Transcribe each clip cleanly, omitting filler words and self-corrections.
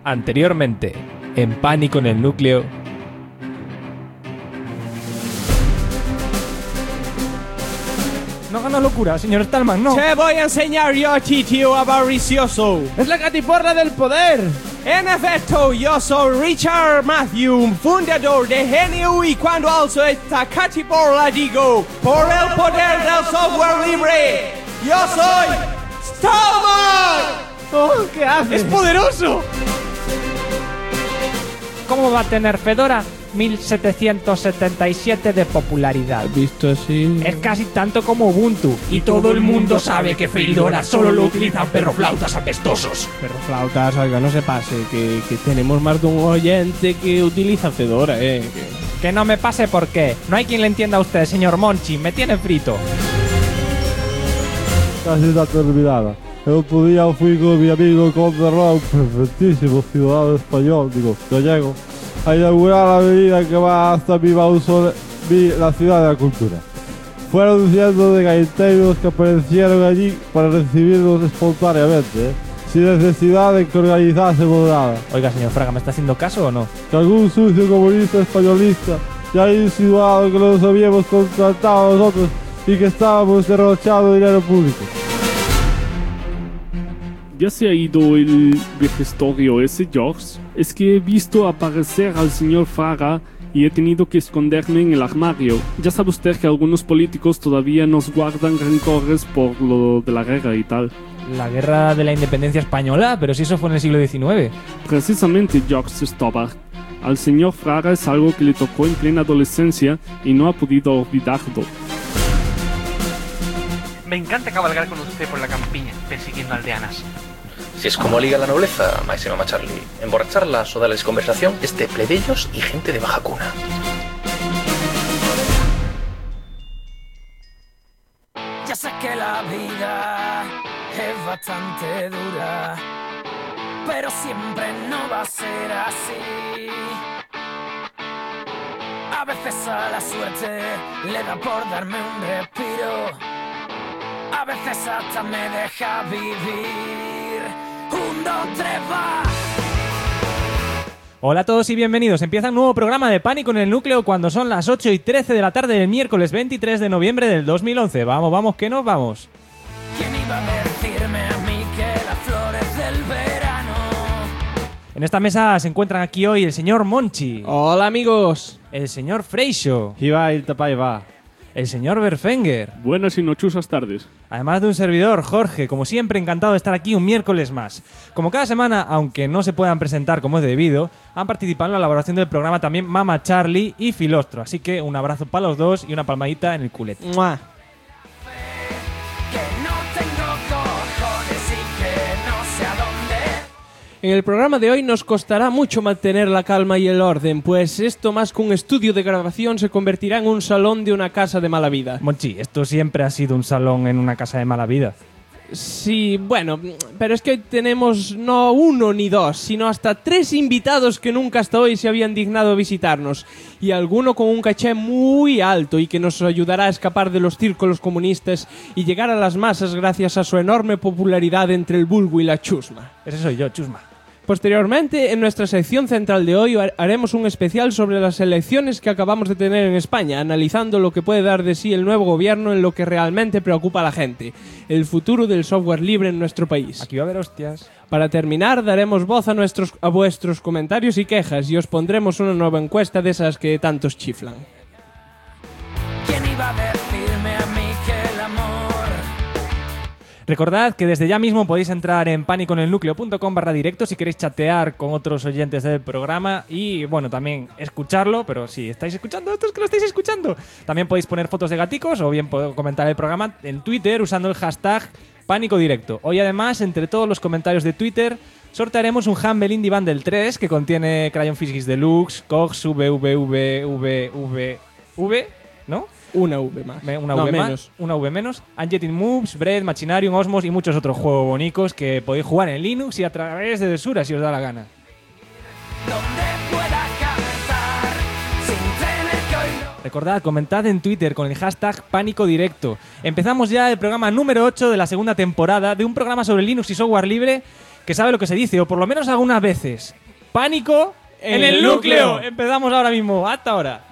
Anteriormente, en Pánico en el Núcleo. No haga una locura, señor Stallman, no. Te voy a enseñar yo a ti, tío avaricioso. ¡Es la catiporra del poder! En efecto, yo soy Richard Matthew, fundador de GNU, y cuando alzo esta catiporra digo, por el poder del software libre, yo soy Stallman. ¡Oh, qué hace! ¡Es poderoso! ¿Cómo va a tener Fedora 1777 de popularidad? Visto así... Es casi tanto como Ubuntu. Y todo el mundo sabe que Fedora solo lo utilizan perroflautas apestosos. Pero flautas, oiga, no se pase, que tenemos más de un oyente que utiliza Fedora, Que no me pase porque no hay quien le entienda a usted, señor Monchi. Me tiene frito. Casi está terminada. El otro día fui con mi amigo Conde Rock, perfectísimo ciudadano español, gallego, a inaugurar la avenida que va hasta mi mausoleo, la ciudad de la cultura. Fueron cientos de gaiteros que aparecieron allí para recibirnos espontáneamente, sin necesidad de que organizásemos nada. Oiga, señor Fraga, ¿me está haciendo caso o no? Que algún sucio comunista españolista ya ha insinuado que nos habíamos contratado a nosotros y que estábamos derrochando dinero público. ¿Ya se ha ido el vejestorio ese, George? Es que he visto aparecer al señor Fraga y he tenido que esconderme en el armario. Ya sabe usted que algunos políticos todavía nos guardan rencores por lo de la guerra y tal. La guerra de la independencia española, pero si eso fue en el siglo XIX. Precisamente, George Stobart. Al señor Fraga es algo que le tocó en plena adolescencia y no ha podido olvidarlo. Me encanta cabalgar con usted por la campiña, persiguiendo aldeanas. Si es como liga la nobleza, maese Mama Charlie, emborracharlas o darles conversación es de plebeyos y gente de baja cuna. Ya sé que la vida es bastante dura, pero siempre no va a ser así. A veces a la suerte le da por darme un respiro, a veces hasta me deja vivir. 1, 2, 3, va. Hola a todos y bienvenidos. Empieza un nuevo programa de Pánico en el Núcleo cuando son las 8:13 de la tarde del miércoles 23 de noviembre del 2011. Vamos, que nos vamos. ¿Quién iba a decirme a mí que las flores del verano? En esta mesa se encuentran aquí hoy el señor Monchi, ¡Hola, amigos! el señor Freixo, Y va, el tapa y va. el señor Berfenger, Buenas y nochusas tardes. además de un servidor, Jorge. Como siempre, encantado de estar aquí un miércoles más. Como cada semana, aunque no se puedan presentar como es debido, han participado en la elaboración del programa también Mama Charlie y Filostro. Así que un abrazo para los dos y una palmadita en el culete. ¡Mua! Que no tengo cojones y que no sé a dónde. En el programa de hoy nos costará mucho mantener la calma y el orden, pues esto más que un estudio de grabación se convertirá en un salón de una casa de mala vida. Monchi, esto siempre ha sido un salón en una casa de mala vida. Sí, bueno, pero es que hoy tenemos no uno ni dos, sino hasta 3 invitados que nunca hasta hoy se habían dignado visitarnos, y alguno con un caché muy alto y que nos ayudará a escapar de los círculos comunistas y llegar a las masas gracias a su enorme popularidad entre el vulgo y la chusma. Ese soy yo, chusma. Posteriormente, en nuestra sección central de hoy haremos un especial sobre las elecciones que acabamos de tener en España, analizando lo que puede dar de sí el nuevo gobierno en lo que realmente preocupa a la gente, el futuro del software libre en nuestro país. Aquí va a haber hostias. Para terminar, daremos voz a vuestros comentarios y quejas y os pondremos una nueva encuesta de esas que tantos chiflan. ¿Quién iba a decirme a mí que el amor? Recordad que desde ya mismo podéis entrar en paniconelnucleo.com/directo si queréis chatear con otros oyentes del programa y, bueno, también escucharlo, pero si estáis escuchando, esto es que lo estáis escuchando. También podéis poner fotos de gaticos o bien comentar el programa en Twitter usando el hashtag PánicoDirecto. Hoy, además, entre todos los comentarios de Twitter, sortearemos un Humble Indie Bundle 3 que contiene Crayon Physics Deluxe, Cox, V, ¿no? Una V más. Una No, V menos. más, una V menos, Unjetting Moves, Bread, Machinarium, Osmos y muchos otros juegos bonicos que podéis jugar en Linux y a través de Desura si os da la gana. Donde pueda cantar sin tener que oírlo. Recordad, comentad en Twitter con el hashtag Pánico Directo. Empezamos ya el programa número 8 de la segunda temporada de un programa sobre Linux y software libre que sabe lo que se dice, o por lo menos algunas veces. Pánico en el núcleo. Empezamos ahora mismo. Hasta ahora.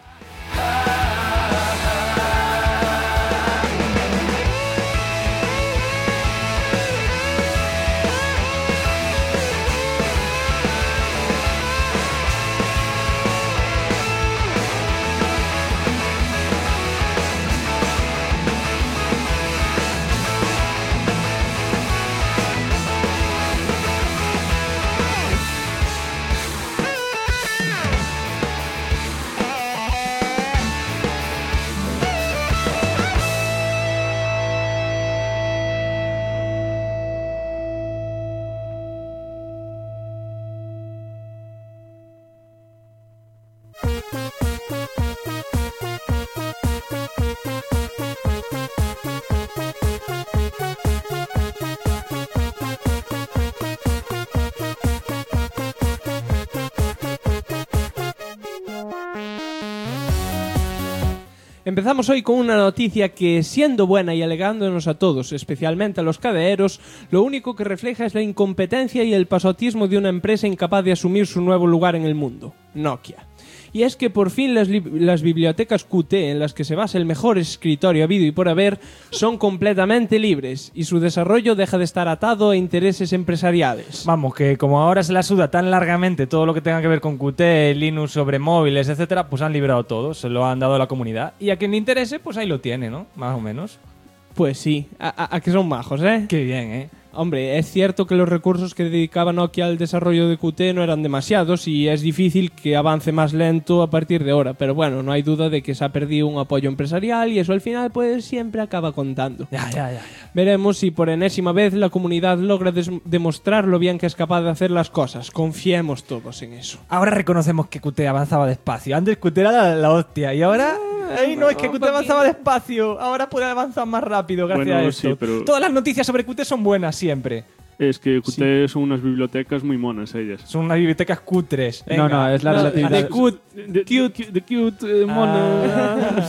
Empezamos hoy con una noticia que, siendo buena y alegándonos a todos, especialmente a los cadereros, lo único que refleja es la incompetencia y el pasotismo de una empresa incapaz de asumir su nuevo lugar en el mundo, Nokia. Y es que por fin las bibliotecas Qt, en las que se basa el mejor escritorio habido y por haber, son completamente libres y su desarrollo deja de estar atado a intereses empresariales. Vamos, que como ahora se la suda tan largamente todo lo que tenga que ver con Qt, Linux sobre móviles, etcétera, pues han liberado todo, se lo han dado a la comunidad. Y a quien le interese, pues ahí lo tiene, ¿no? Más o menos. Pues sí, a que son majos, ¿eh? Qué bien, ¿eh? Hombre, es cierto que los recursos que dedicaba Nokia al desarrollo de Qt no eran demasiados y es difícil que avance más lento a partir de ahora, pero bueno, no hay duda de que se ha perdido un apoyo empresarial y eso al final pues siempre acaba contando. Ya. Veremos si por enésima vez la comunidad logra demostrar lo bien que es capaz de hacer las cosas. Confiemos todos en eso. Ahora reconocemos que Qt avanzaba despacio. Antes Qt era la hostia y ahora... Ay, no, es que Qt avanzaba despacio. Ahora puede avanzar más rápido gracias a esto. Sí, pero... Todas las noticias sobre Qt son buenas siempre. Es que Qt Sí. son unas bibliotecas muy monas ellas. Son unas bibliotecas cutres. Venga. No, es la relatividad. De cute. De cute, mona.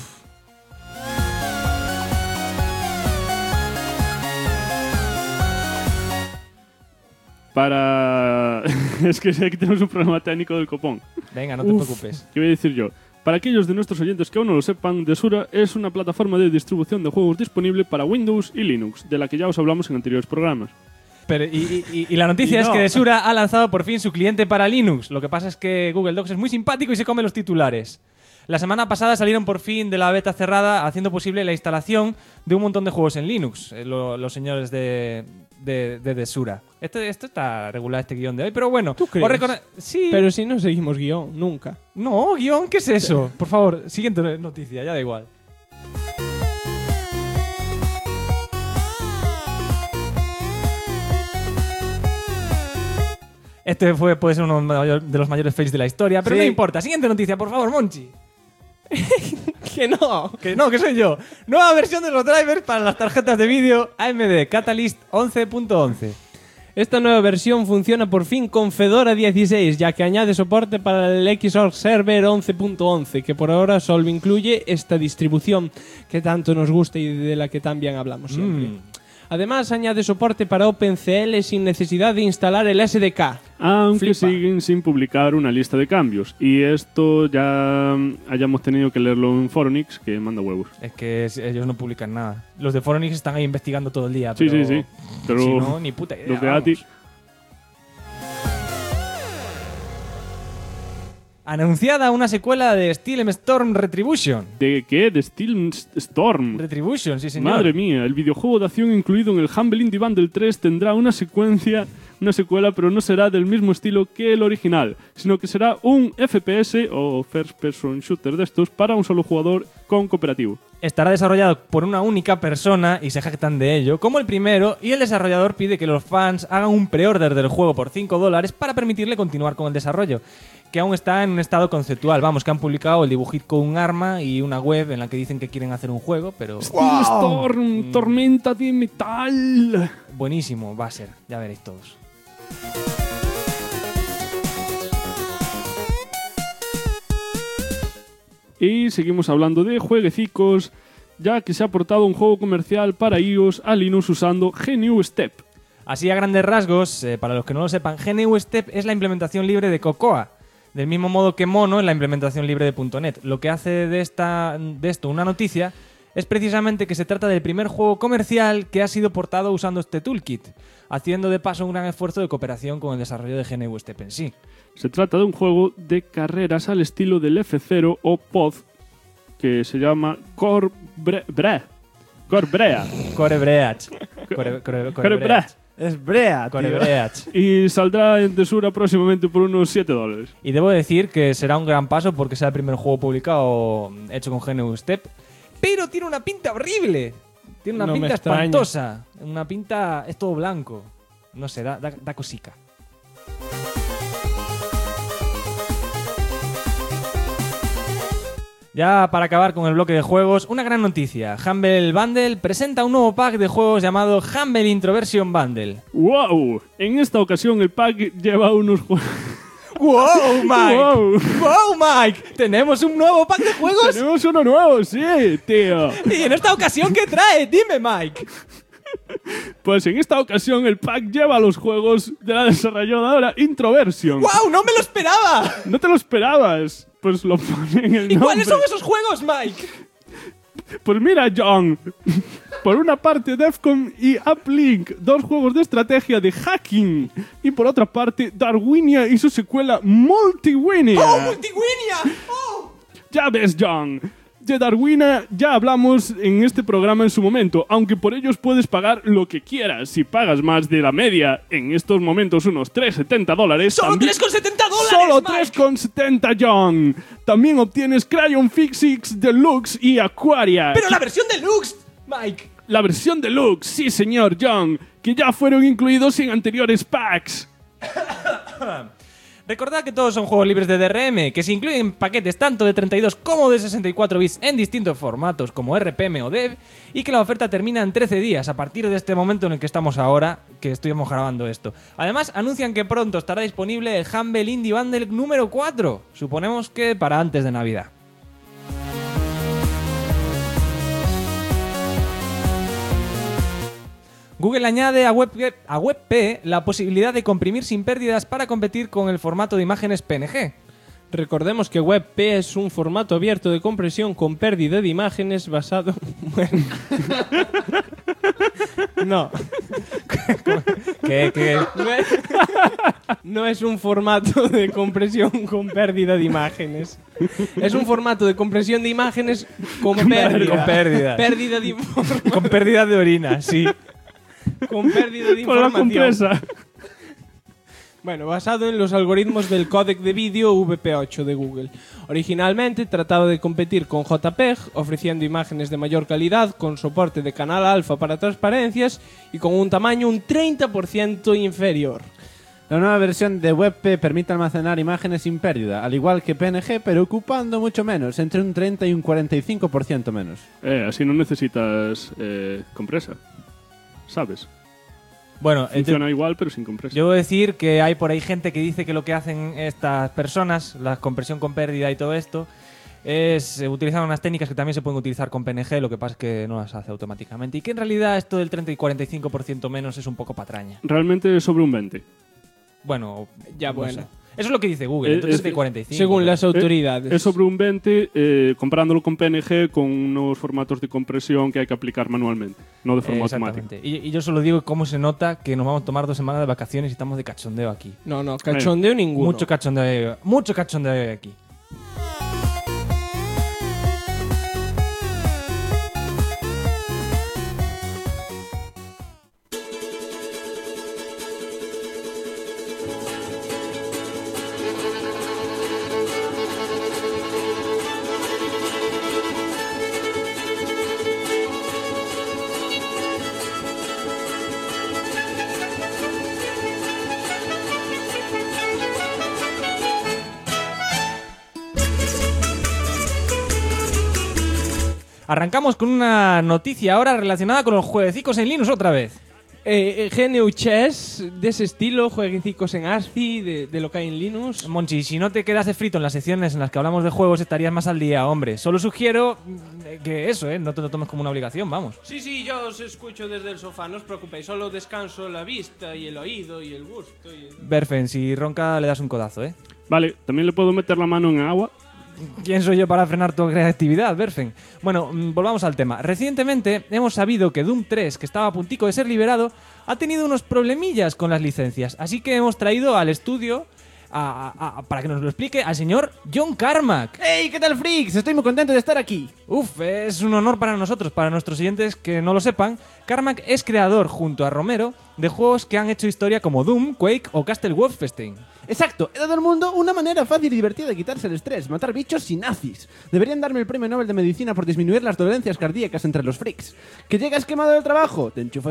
Para... es que sé que tenemos un problema técnico del copón. Venga, no te preocupes. ¿Qué voy a decir yo? Para aquellos de nuestros oyentes que aún no lo sepan, Desura es una plataforma de distribución de juegos disponible para Windows y Linux, de la que ya os hablamos en anteriores programas. Pero, y la noticia Y es no. que Desura ha lanzado por fin su cliente para Linux. Lo que pasa es que Google Docs es muy simpático y se come los titulares. La semana pasada salieron por fin de la beta cerrada, haciendo posible la instalación de un montón de juegos en Linux, los señores de Desura. Esto está regular, este guión de hoy, pero bueno. ¿Tú crees? Sí. Pero si no seguimos guión, nunca. No, guión, ¿qué es eso? Por favor, siguiente noticia, ya da igual. Este puede ser uno de los mayores fails de la historia, pero Sí. no importa. Siguiente noticia, por favor, Monchi. ¡Que no! Que no, que soy yo. Nueva versión de los drivers para las tarjetas de vídeo AMD Catalyst 11.11. Esta nueva versión funciona por fin con Fedora 16, ya que añade soporte para el Xorg Server 11.11, que por ahora solo incluye esta distribución que tanto nos gusta y de la que tan bien hablamos siempre. Además, añade soporte para OpenCL sin necesidad de instalar el SDK. Aunque Flipa. siguen sin publicar una lista de cambios. Y esto ya hayamos tenido que leerlo en Foronix, que manda huevos. Es que ellos no publican nada. Los de Foronix están ahí investigando todo el día. Sí, pero sí. Pero si no, ni puta idea. los de vamos. ATI... Anunciada una secuela de Steel Storm Retribution. ¿De qué? ¿De Steel Storm? Retribution, sí señor. Madre mía, el videojuego de acción incluido en el Humble Indie Bundle 3 tendrá una secuela, pero no será del mismo estilo que el original, sino que será un FPS o First Person Shooter de estos para un solo jugador con cooperativo. Estará desarrollado por una única persona y se jactan de ello, como el primero, y el desarrollador pide que los fans hagan un pre-order del juego por $5 para permitirle continuar con el desarrollo, que aún está en un estado conceptual. Vamos, que han publicado el dibujito con un arma y una web en la que dicen que quieren hacer un juego, pero Steel Storm, tormenta de metal. buenísimo va a ser, ya veréis todos. Y seguimos hablando de jueguecicos, ya que se ha portado un juego comercial para iOS a Linux usando GNU Step. Así a grandes rasgos, para los que no lo sepan, GNU Step es la implementación libre de Cocoa, del mismo modo que Mono es la implementación libre de .NET. Lo que hace de esto una noticia es precisamente que se trata del primer juego comercial que ha sido portado usando este toolkit, haciendo de paso un gran esfuerzo de cooperación con el desarrollo de GNU Step en sí. Se trata de un juego de carreras al estilo del F0 o POD, que se llama Corebreach. Es Brea, tío. Y saldrá en Tesura próximamente por unos $7. Y debo decir que será un gran paso porque será el primer juego publicado hecho con GNU Step, pero tiene una pinta horrible. Tiene una No me pinta extraña. espantosa. Una pinta... es todo blanco. No sé, da cosica. Ya para acabar con el bloque de juegos, una gran noticia. Humble Bundle presenta un nuevo pack de juegos llamado Humble Introversion Bundle. ¡Wow! En esta ocasión el pack lleva unos juegos... ¡Wow, Mike! ¡Wow! ¡Wow, Mike! ¿Tenemos un nuevo pack de juegos? ¡Tenemos uno nuevo, sí, tío! ¿Y en esta ocasión qué trae? Dime, Mike. Pues en esta ocasión el pack lleva los juegos de la desarrolladora Introversion. ¡Wow! ¡No me lo esperaba! ¿No te lo esperabas? Pues lo pone en el nombre. ¿Y cuáles son esos juegos, Mike? Pues mira, John. Por una parte, Defcon y Uplink, dos juegos de estrategia de hacking. Y por otra parte, Darwinia y su secuela Multiwinia. ¡Oh, Multiwinia! ¡Oh! Ya ves, John. De Darwinia ya hablamos en este programa en su momento, aunque por ellos puedes pagar lo que quieras. Si pagas más de la media, en estos momentos unos $3.70. ¡Solo también- $3.70! ¡Solo Mike! $3.70, John! También obtienes Crayon Physics Deluxe y Aquaria. ¡Pero la versión deluxe, Mike! La versión deluxe, sí señor, John, que ya fueron incluidos en anteriores packs. Recordad que todos son juegos libres de DRM, que se incluyen paquetes tanto de 32 como de 64 bits en distintos formatos como RPM o DEV, y que la oferta termina en 13 días a partir de este momento en el que estamos ahora, que estuvimos grabando esto. Además, anuncian que pronto estará disponible el Humble Indie Bundle número 4, suponemos que para antes de Navidad. Google añade a WebP la posibilidad de comprimir sin pérdidas para competir con el formato de imágenes PNG. Recordemos que WebP es un formato abierto de compresión con pérdida de imágenes basado... Bueno. No. ¿Qué? No es un formato de compresión con pérdida de imágenes. Es un formato de compresión de imágenes con pérdida. Con pérdida. Pérdida de información. Con pérdida de orina, sí. Con pérdida de Por la información. compresa. Bueno, basado en los algoritmos del códec de vídeo VP8 de Google. Originalmente trataba de competir con JPEG, ofreciendo imágenes de mayor calidad, con soporte de canal alfa para transparencias y con un tamaño un 30% inferior. La nueva versión de WebP permite almacenar imágenes sin pérdida, al igual que PNG, pero ocupando mucho menos, entre un 30 y un 45% menos. Así no necesitas compresa. ¿Sabes? Bueno, Funciona igual, pero sin compresa. yo debo decir que hay por ahí gente que dice que lo que hacen estas personas, la compresión con pérdida y todo esto, es utilizar unas técnicas que también se pueden utilizar con PNG, lo que pasa es que no las hace automáticamente. Y que en realidad esto del 30 y 45% menos es un poco patraña. Realmente es sobre un 20. Bueno, Ya, no bueno. sé. Eso es lo que dice Google, entre 30 y 45. Según las autoridades. Es sobre un 20, comparándolo con PNG, con unos formatos de compresión que hay que aplicar manualmente, no de forma automática. Exactamente. Y yo solo digo cómo se nota que nos vamos a tomar 2 semanas de vacaciones y estamos de cachondeo aquí. No, cachondeo ninguno. Mucho cachondeo aquí. Arrancamos con una noticia ahora relacionada con los jueguecicos en Linux otra vez. GNU Chess, de ese estilo, jueguecicos en ASCII, de lo que hay en Linux. Monchi, si no te quedas de frito en las secciones en las que hablamos de juegos, estarías más al día, hombre. Solo sugiero que eso, no te lo tomes como una obligación, vamos. Sí, yo os escucho desde el sofá, no os preocupéis, solo descanso la vista y el oído y el gusto. Berfen, si ronca le das un codazo, Vale, también le puedo meter la mano en agua. ¿Quién soy yo para frenar tu creatividad, Berfen? Bueno, volvamos al tema. Recientemente hemos sabido que Doom 3, que estaba a puntico de ser liberado, ha tenido unos problemillas con las licencias. Así que hemos traído al estudio, para que nos lo explique, al señor John Carmack. ¡Hey! ¿Qué tal, freaks? Estoy muy contento de estar aquí. Uf, es un honor para nosotros, para nuestros oyentes que no lo sepan. Carmack es creador, junto a Romero, de juegos que han hecho historia como Doom, Quake o Castle Wolfenstein. Exacto, he dado al mundo una manera fácil y divertida de quitarse el estrés, matar bichos y nazis. Deberían darme el premio Nobel de Medicina por disminuir las dolencias cardíacas entre los freaks. ¿Que llegas quemado del trabajo? Te enchufas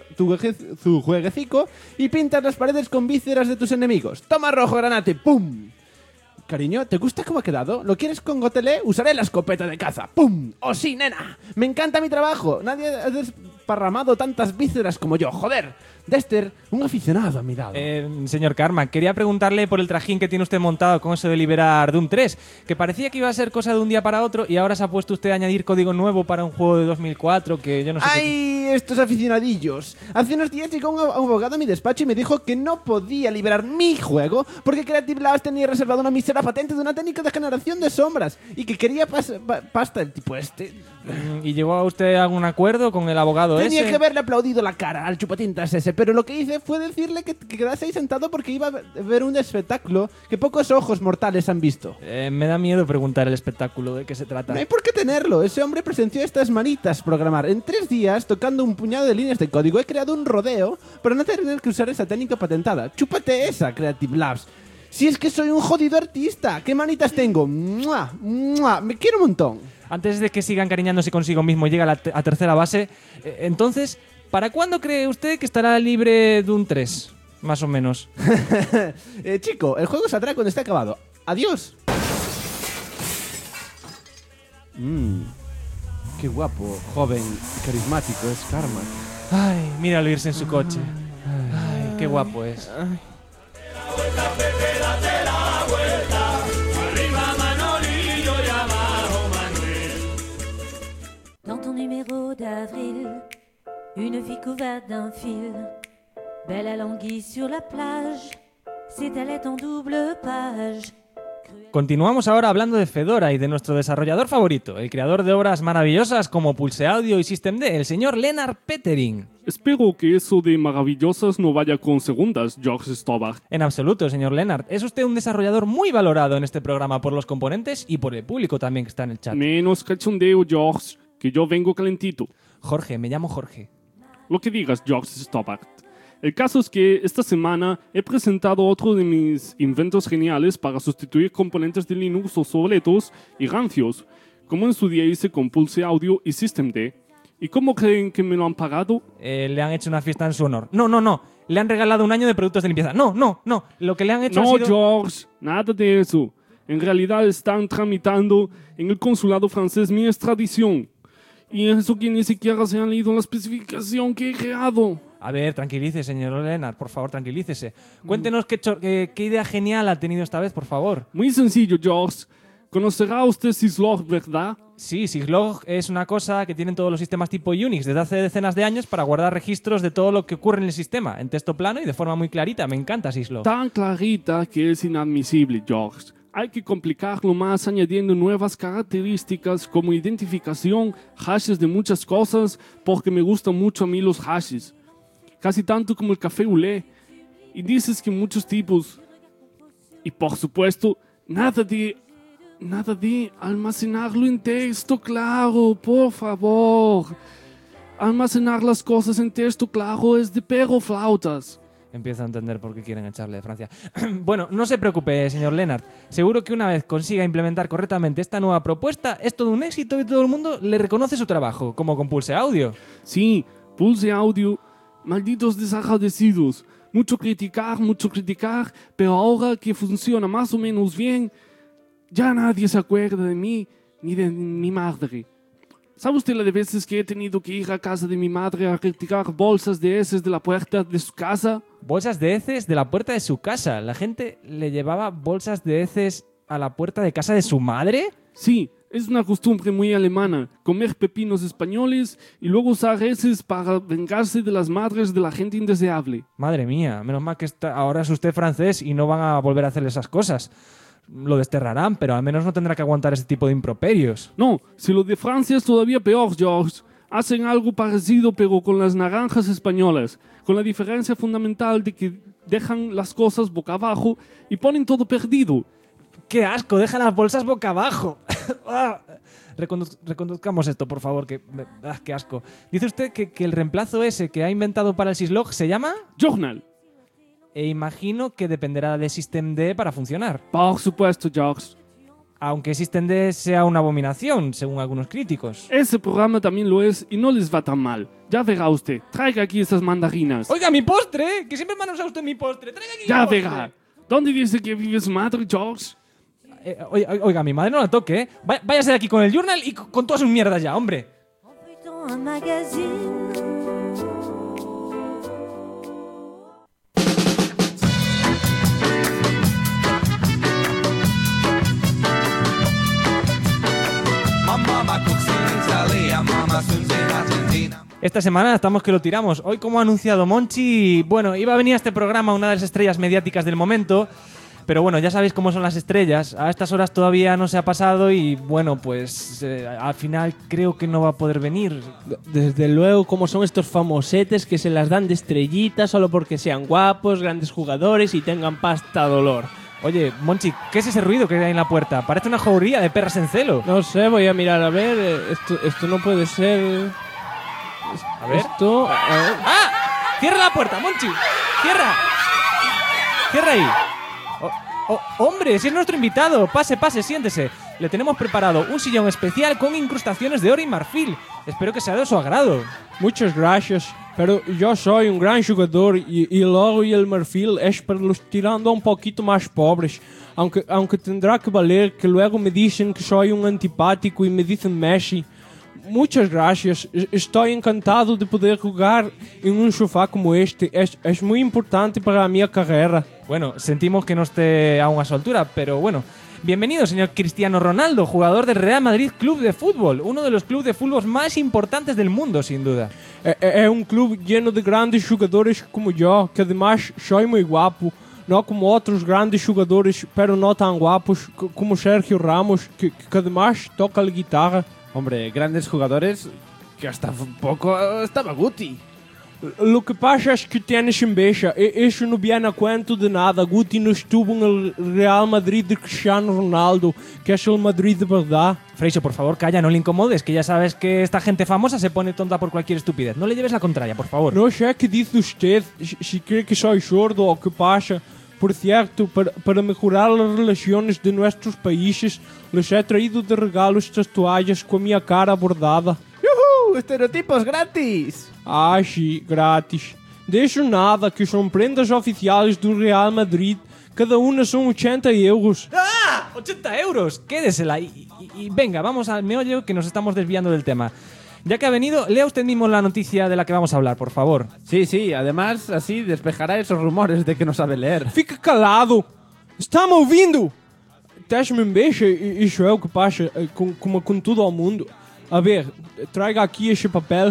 tu jueguecico y pintas las paredes con vísceras de tus enemigos. Toma rojo granate, ¡pum! Cariño, ¿te gusta cómo ha quedado? ¿Lo quieres con gotelé? Usaré la escopeta de caza. ¡Pum! ¡Oh sí, nena! ¡Me encanta mi trabajo! Nadie ha desparramado tantas vísceras como yo. ¡Joder! Dexter, un aficionado a mi lado. Señor Carmack, quería preguntarle por el trajín que tiene usted montado con eso de liberar Doom 3, que parecía que iba a ser cosa de un día para otro y ahora se ha puesto usted a añadir código nuevo para un juego de 2004 que yo no sé... ¡Ay, estos aficionadillos! Hace unos días llegó un abogado a mi despacho y me dijo que no podía liberar mi juego porque Creative Labs tenía reservado una mísera patente de una técnica de generación de sombras y que quería pasta el tipo este. ¿Y llegó a usted a algún acuerdo con el abogado ese? Tenía que haberle aplaudido la cara al chupatintas ese, pero lo que hice fue decirle que quedase ahí sentado porque iba a ver un espectáculo que pocos ojos mortales han visto. Me da miedo preguntar el espectáculo de qué se trata. No hay por qué tenerlo. Ese hombre presenció estas manitas programar. En 3 días, tocando un puñado de líneas de código, he creado un rodeo para no tener que usar esa técnica patentada. ¡Chúpate esa, Creative Labs! Si es que soy un jodido artista. ¿Qué manitas tengo? ¡Mua! ¡Mua! Me quiero un montón. Antes de que siga encariñándose consigo mismo y llegue a tercera base, entonces, ¿para cuándo cree usted que estará libre Doom 3? Más o menos. Chico, el juego saldrá cuando esté acabado. ¡Adiós! Qué guapo, joven, carismático es Carmack. Ay, míralo irse en su coche. Ay, qué guapo es. Dans ton numéro d'avril, une fille couverte d'un fil, belle à l'anguille sur la plage, s'étalait en double page. Continuamos ahora hablando de Fedora y de nuestro desarrollador favorito, el creador de obras maravillosas como Pulse Audio y Systemd, el señor Lennart Pettering. Espero que eso de maravillosas no vaya con segundas, George Stobart. En absoluto, señor Lennart. Es usted un desarrollador muy valorado en este programa por los componentes y por el público también que está en el chat. Menos cachondeo, George, que yo vengo calentito. Jorge, me llamo Jorge. Lo que digas, George Stobart. El caso es que esta semana he presentado otro de mis inventos geniales para sustituir componentes de Linux obsoletos y rancios, como en su día hice con Pulse Audio y Systemd. ¿Y cómo creen que me lo han pagado? Le han hecho una fiesta en su honor. No. Le han regalado un año de productos de limpieza. No. Lo que le han hecho No, ha sido... George, nada de eso. En realidad están tramitando en el consulado francés mi extradición. Y eso que ni siquiera se han leído la especificación que he creado. A ver, tranquilícese, señor Lennart, por favor, tranquilícese. Cuéntenos qué idea genial ha tenido esta vez, por favor. Muy sencillo, George. ¿Conocerá usted Syslog, verdad? Sí, Syslog es una cosa que tienen todos los sistemas tipo Unix desde hace decenas de años para guardar registros de todo lo que ocurre en el sistema, en texto plano y de forma muy clarita. Me encanta Syslog. Tan clarita que es inadmisible, George. Hay que complicarlo más añadiendo nuevas características como identificación, hashes de muchas cosas, porque me gustan mucho a mí los hashes. Casi tanto como el café Olé. Y dices que muchos tipos. Y por supuesto, nada de almacenarlo en texto claro, por favor. Almacenar las cosas en texto claro es de perroflautas. Empiezo a entender por qué quieren echarle de Francia. Bueno, no se preocupe, señor Lennart. Seguro que una vez consiga implementar correctamente esta nueva propuesta, es todo un éxito y todo el mundo le reconoce su trabajo, como con Pulse Audio. Sí, Pulse Audio. Malditos desagradecidos. Mucho criticar, pero ahora que funciona más o menos bien, ya nadie se acuerda de mí ni de mi madre. ¿Sabe usted la de veces que he tenido que ir a casa de mi madre a retirar bolsas de heces de la puerta de su casa? Bolsas de heces de la puerta de su casa. ¿La gente le llevaba bolsas de heces a la puerta de casa de su madre? Sí, es una costumbre muy alemana, comer pepinos españoles y luego usar heces para vengarse de las madres de la gente indeseable. Madre mía, menos mal que ahora es usted francés y no van a volver a hacer esas cosas. Lo desterrarán, pero al menos no tendrá que aguantar ese tipo de improperios. No, si lo de Francia es todavía peor, George. Hacen algo parecido pero con las naranjas españolas, con la diferencia fundamental de que dejan las cosas boca abajo y ponen todo perdido. ¡Qué asco! ¡Dejan las bolsas boca abajo! Reconduzcamos esto, por favor, ¡qué asco! Dice usted que el reemplazo ese que ha inventado para el Syslog se llama... Journal. E imagino que dependerá de Systemd para funcionar. Por supuesto, George. Aunque Systemd sea una abominación, según algunos críticos. Ese programa también lo es y no les va tan mal. Ya verá usted. Traiga aquí esas mandarinas. ¡Oiga, mi postre! ¡Que siempre me usa usted mi postre! ¡Traiga aquí ya mi postre! Verá. ¿Dónde dice que vive su madre, George? Oiga, mi madre no la toque, ¿eh? Váyase de aquí con el journal y con todas sus mierdas ya, hombre. Un magazine. Esta semana estamos que lo tiramos. Hoy, como ha anunciado Monchi, bueno, iba a venir a este programa una de las estrellas mediáticas del momento, pero bueno, ya sabéis cómo son las estrellas. A estas horas todavía no se ha pasado y bueno, pues al final creo que no va a poder venir. Desde luego, como son estos famosetes que se las dan de estrellitas solo porque sean guapos, grandes jugadores y tengan pasta a dolor. Oye, Monchi, ¿qué es ese ruido que hay en la puerta? Parece una jauría de perras en celo. No sé, voy a mirar a ver. Esto no puede ser. A ver. Esto. ¡Ah! ¡Cierra la puerta, Monchi! ¡Cierra! ¡Cierra ahí! ¡Hombre! ¡Si es nuestro invitado! Pase, siéntese. Le tenemos preparado un sillón especial con incrustaciones de oro y marfil. Espero que sea de su agrado. Muchas gracias. Pero yo soy un gran jugador y el oro y el marfil es para los tirando un poquito más pobres. Aunque tendrá que valer que luego me dicen que soy un antipático y me dicen Messi. Muchas gracias. Estoy encantado de poder jugar en un sofá como este. Es muy importante para mi carrera. Bueno, sentimos que no esté aún a su altura, pero bueno. Bienvenido, señor Cristiano Ronaldo, jugador del Real Madrid Club de Fútbol, uno de los clubes de fútbol más importantes del mundo, sin duda. Es un club lleno de grandes jugadores como yo, que además soy muy guapo. No como otros grandes jugadores, pero no tan guapos, como Sergio Ramos, que además toca la guitarra. Hombre, grandes jugadores que hasta poco estaba Guti. Lo que pasa es que tienes enveja. Eso no viene a cuento de nada. Guti no estuvo en el Real Madrid de Cristiano Ronaldo, que es el Madrid de verdad. Freixo, por favor, calla, no le incomodes, que ya sabes que esta gente famosa se pone tonta por cualquier estupidez. No le lleves la contraria, por favor. No sé qué dice usted, si cree que soy sordo o qué pasa. Por cierto, para mejorar las relaciones de nuestros países, les he traído de regalo estas toallas con mi cara bordada. ¡Yuhu! ¡Estereotipos gratis! Ah, sí, grátis. De eso nada, que son prendas oficiales do Real Madrid. Cada una son 80 euros. ¡Ah! ¡80 euros! Quédesela y venga, vamos al meollo que nos estamos desviando del tema. Ya que ha venido, lea usted mismo la noticia de la que vamos a hablar, por favor. Sí, además así despejará esos rumores de que no sabe leer. Fica calado! Está-me ouvindo? Tens-me enveja, isso é o que passa com tudo ao mundo. A ver, traga aqui este papel.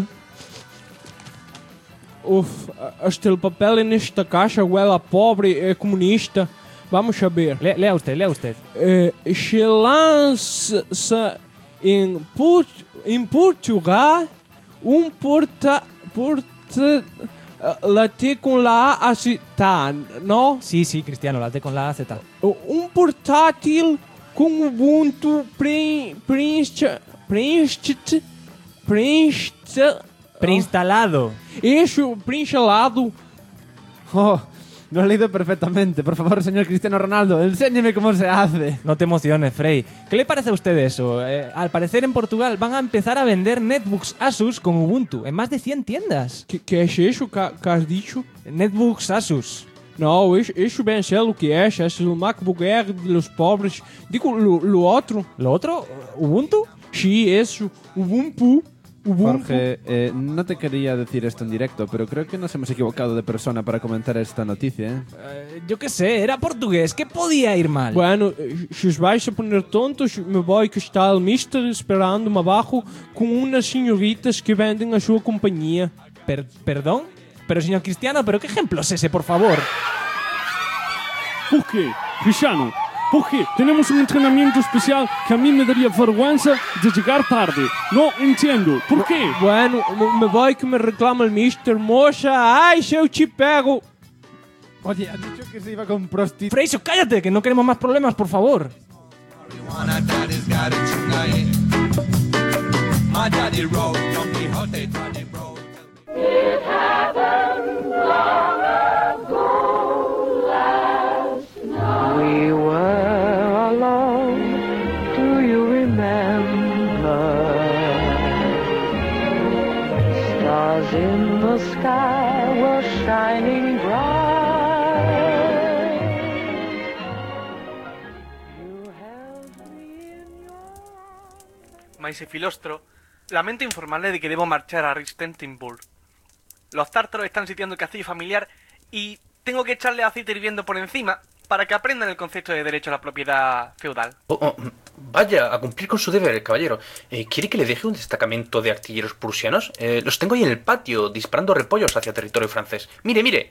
Este papel nesta caixa huele a pobre, é comunista. Vamos saber. Lea usted. Se lança em Portugal la T con la A Z, ¿no? Sí, Cristiano, la T con la A Z. Un portátil con Ubuntu preinstalado. Eso, preinstalado. Oh, lo he leído perfectamente. Por favor, señor Cristiano Ronaldo, enséñeme cómo se hace. No te emociones, Frey. ¿Qué le parece a usted eso? Al parecer en Portugal van a empezar a vender netbooks Asus con Ubuntu en más de 100 tiendas. ¿Qué es eso que has dicho? Netbooks Asus. Não, isso bem sei o que é o MacBook Air dos pobres. Digo, lo outro. ¿Lo otro? ¿Ubuntu? Sí, eso, Ubuntu. Jorge, no te quería decir esto en directo, pero creo que nos hemos equivocado de persona para comentar esta noticia, ¿eh? Yo qué sé, era portugués. ¿Qué podía ir mal? Bueno, se os vais a poner tontos, me voy que está el mister esperando-me abajo com unas senhoritas que vendem a sua companhia. ¿Perdón? Pero señor Cristiano, ¿pero qué ejemplo es ese, por favor? ¿Por qué? Cristiano, ¿por qué? Tenemos un entrenamiento especial que a mí me daría vergüenza de llegar tarde. No entiendo. ¿Por qué? Bueno, me voy que me reclama el mister. Moça, ai, se eu te pego. Oye, has dicho que se iba con prostitutas. Freixo, cállate, que no queremos más problemas, por favor. We were alone, do you remember? Stars in the sky were shining bright. You held me in your arms. Maese Filostro, lamento informarle de que debo marchar a Ristentinburg. Los tártaros están sitiando el castillo familiar y tengo que echarle aceite hirviendo por encima para que aprendan el concepto de derecho a la propiedad feudal. Vaya, a cumplir con su deber, caballero. ¿Quiere que le deje un destacamento de artilleros prusianos? Los tengo ahí en el patio, disparando repollos hacia territorio francés. ¡Mire, mire!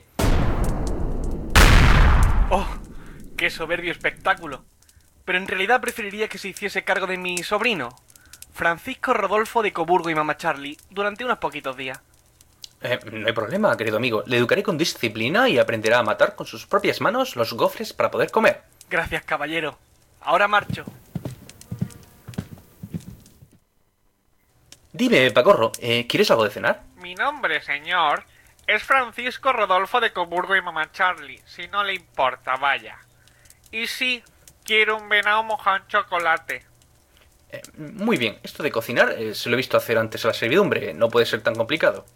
¡Oh! ¡Qué soberbio espectáculo! Pero en realidad preferiría que se hiciese cargo de mi sobrino, Francisco Rodolfo de Coburgo y Mamá Charlie, durante unos poquitos días. No hay problema, querido amigo. Le educaré con disciplina y aprenderá a matar con sus propias manos los gofres para poder comer. Gracias, caballero. Ahora marcho. Dime, Pacorro, ¿quieres algo de cenar? Mi nombre, señor, es Francisco Rodolfo de Coburgo y Mamá Charlie, si no le importa, vaya. Y sí, quiero un venado mojado en chocolate. Muy bien, esto de cocinar se lo he visto hacer antes a la servidumbre, no puede ser tan complicado.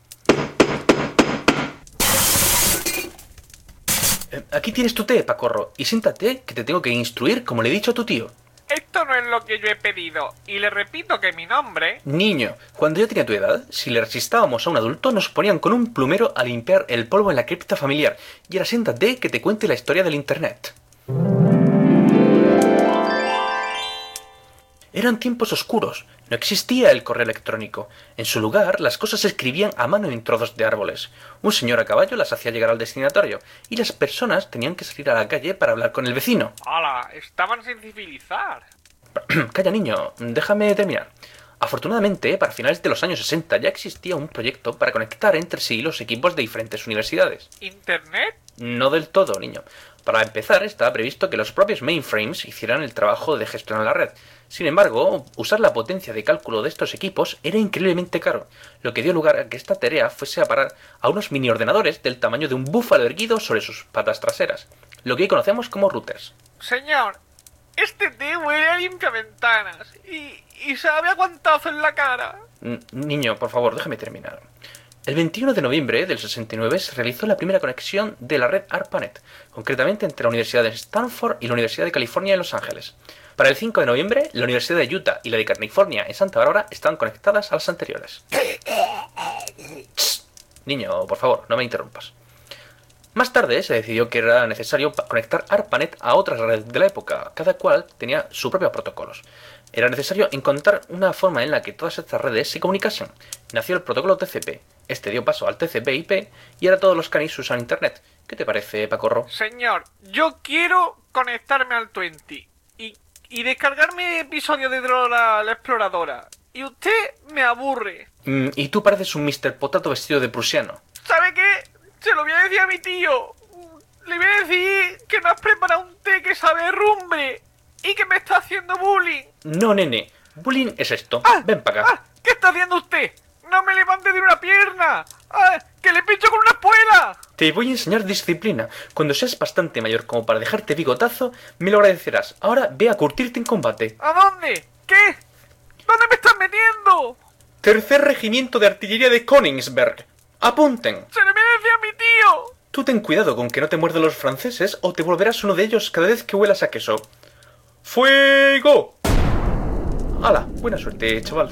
Aquí tienes tu té, Pacorro, y siéntate que te tengo que instruir como le he dicho a tu tío. Esto no es lo que yo he pedido, y le repito que mi nombre... Niño, cuando yo tenía tu edad, si le resistábamos a un adulto, nos ponían con un plumero a limpiar el polvo en la cripta familiar. Y ahora siéntate que te cuente la historia del internet. Eran tiempos oscuros, no existía el correo electrónico. En su lugar, las cosas se escribían a mano en trozos de árboles. Un señor a caballo las hacía llegar al destinatario, y las personas tenían que salir a la calle para hablar con el vecino. ¡Hala! Estaban sin civilizar. Calla, niño, déjame terminar. Afortunadamente, para finales de los años 60 ya existía un proyecto para conectar entre sí los equipos de diferentes universidades. ¿Internet? No del todo, niño. Para empezar, estaba previsto que los propios mainframes hicieran el trabajo de gestionar la red. Sin embargo, usar la potencia de cálculo de estos equipos era increíblemente caro, lo que dio lugar a que esta tarea fuese a parar a unos mini ordenadores del tamaño de un búfalo erguido sobre sus patas traseras, lo que hoy conocemos como routers. Señor, este té huele a limpiaventanas y sabe a guantazo en la cara. Niño, por favor, déjame terminar. El 21 de noviembre del 69 se realizó la primera conexión de la red ARPANET, concretamente entre la Universidad de Stanford y la Universidad de California en Los Ángeles. Para el 5 de noviembre, la Universidad de Utah y la de California en Santa Bárbara estaban conectadas a las anteriores. Niño, por favor, no me interrumpas. Más tarde se decidió que era necesario conectar ARPANET a otras redes de la época, cada cual tenía sus propios protocolos. Era necesario encontrar una forma en la que todas estas redes se comunicasen. Nació el protocolo TCP, este dio paso al TCP/IP y ahora todos los canis usan Internet. ¿Qué te parece, Pacorro? Señor, yo quiero conectarme al 20 y descargarme episodios de Dora la Exploradora. Y usted me aburre. Y tú pareces un Mr. Potato vestido de prusiano. ¿Sabe qué? Se lo voy a decir a mi tío. Le voy a decir que me has preparado un té que sabe a rumbre y que me está haciendo bullying. No, nene. Bullying es esto. Ven para acá. ¿Qué está haciendo usted? ¡No me levante de una pierna! ¡Que le pincho con una espuela! Te voy a enseñar disciplina. Cuando seas bastante mayor como para dejarte bigotazo, me lo agradecerás. Ahora ve a curtirte en combate. ¿A dónde? ¿Qué? ¿Dónde me estás metiendo? Tercer Regimiento de Artillería de Königsberg. Apunten. ¡Se le voy a decir a mi tío! Tú ten cuidado con que no te muerdan los franceses o te volverás uno de ellos cada vez que huelas a queso. ¡Fuego! ¡Hala! Buena suerte, chaval.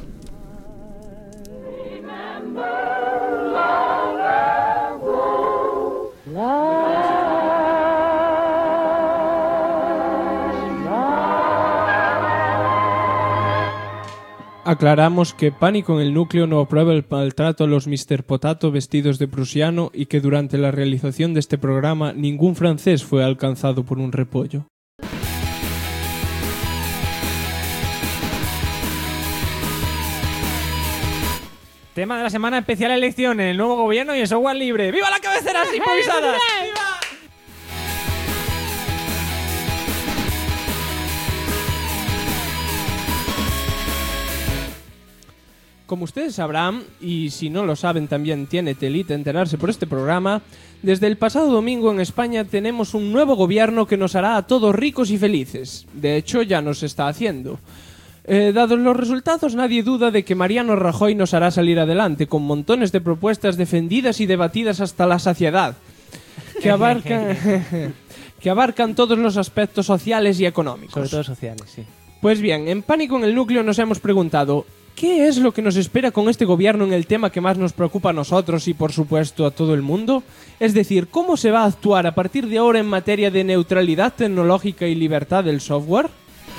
Aclaramos que Pánico en el Núcleo no aprueba el maltrato a los Mr. Potato vestidos de prusiano y que durante la realización de este programa ningún francés fue alcanzado por un repollo. Tema de la semana: especial elección en el nuevo gobierno y el software libre. ¡Viva la cabeceras improvisadas! ¡Viva! Como ustedes sabrán, y si no lo saben también tiene telita enterarse por este programa, desde el pasado domingo en España tenemos un nuevo gobierno que nos hará a todos ricos y felices. De hecho, ya nos está haciendo. Dados los resultados, nadie duda de que Mariano Rajoy nos hará salir adelante con montones de propuestas defendidas y debatidas hasta la saciedad, que abarcan todos los aspectos sociales y económicos. Sobre todo sociales, sí. Pues bien, en Pánico en el Núcleo nos hemos preguntado: ¿qué es lo que nos espera con este gobierno en el tema que más nos preocupa a nosotros y, por supuesto, a todo el mundo? Es decir, ¿cómo se va a actuar a partir de ahora en materia de neutralidad tecnológica y libertad del software?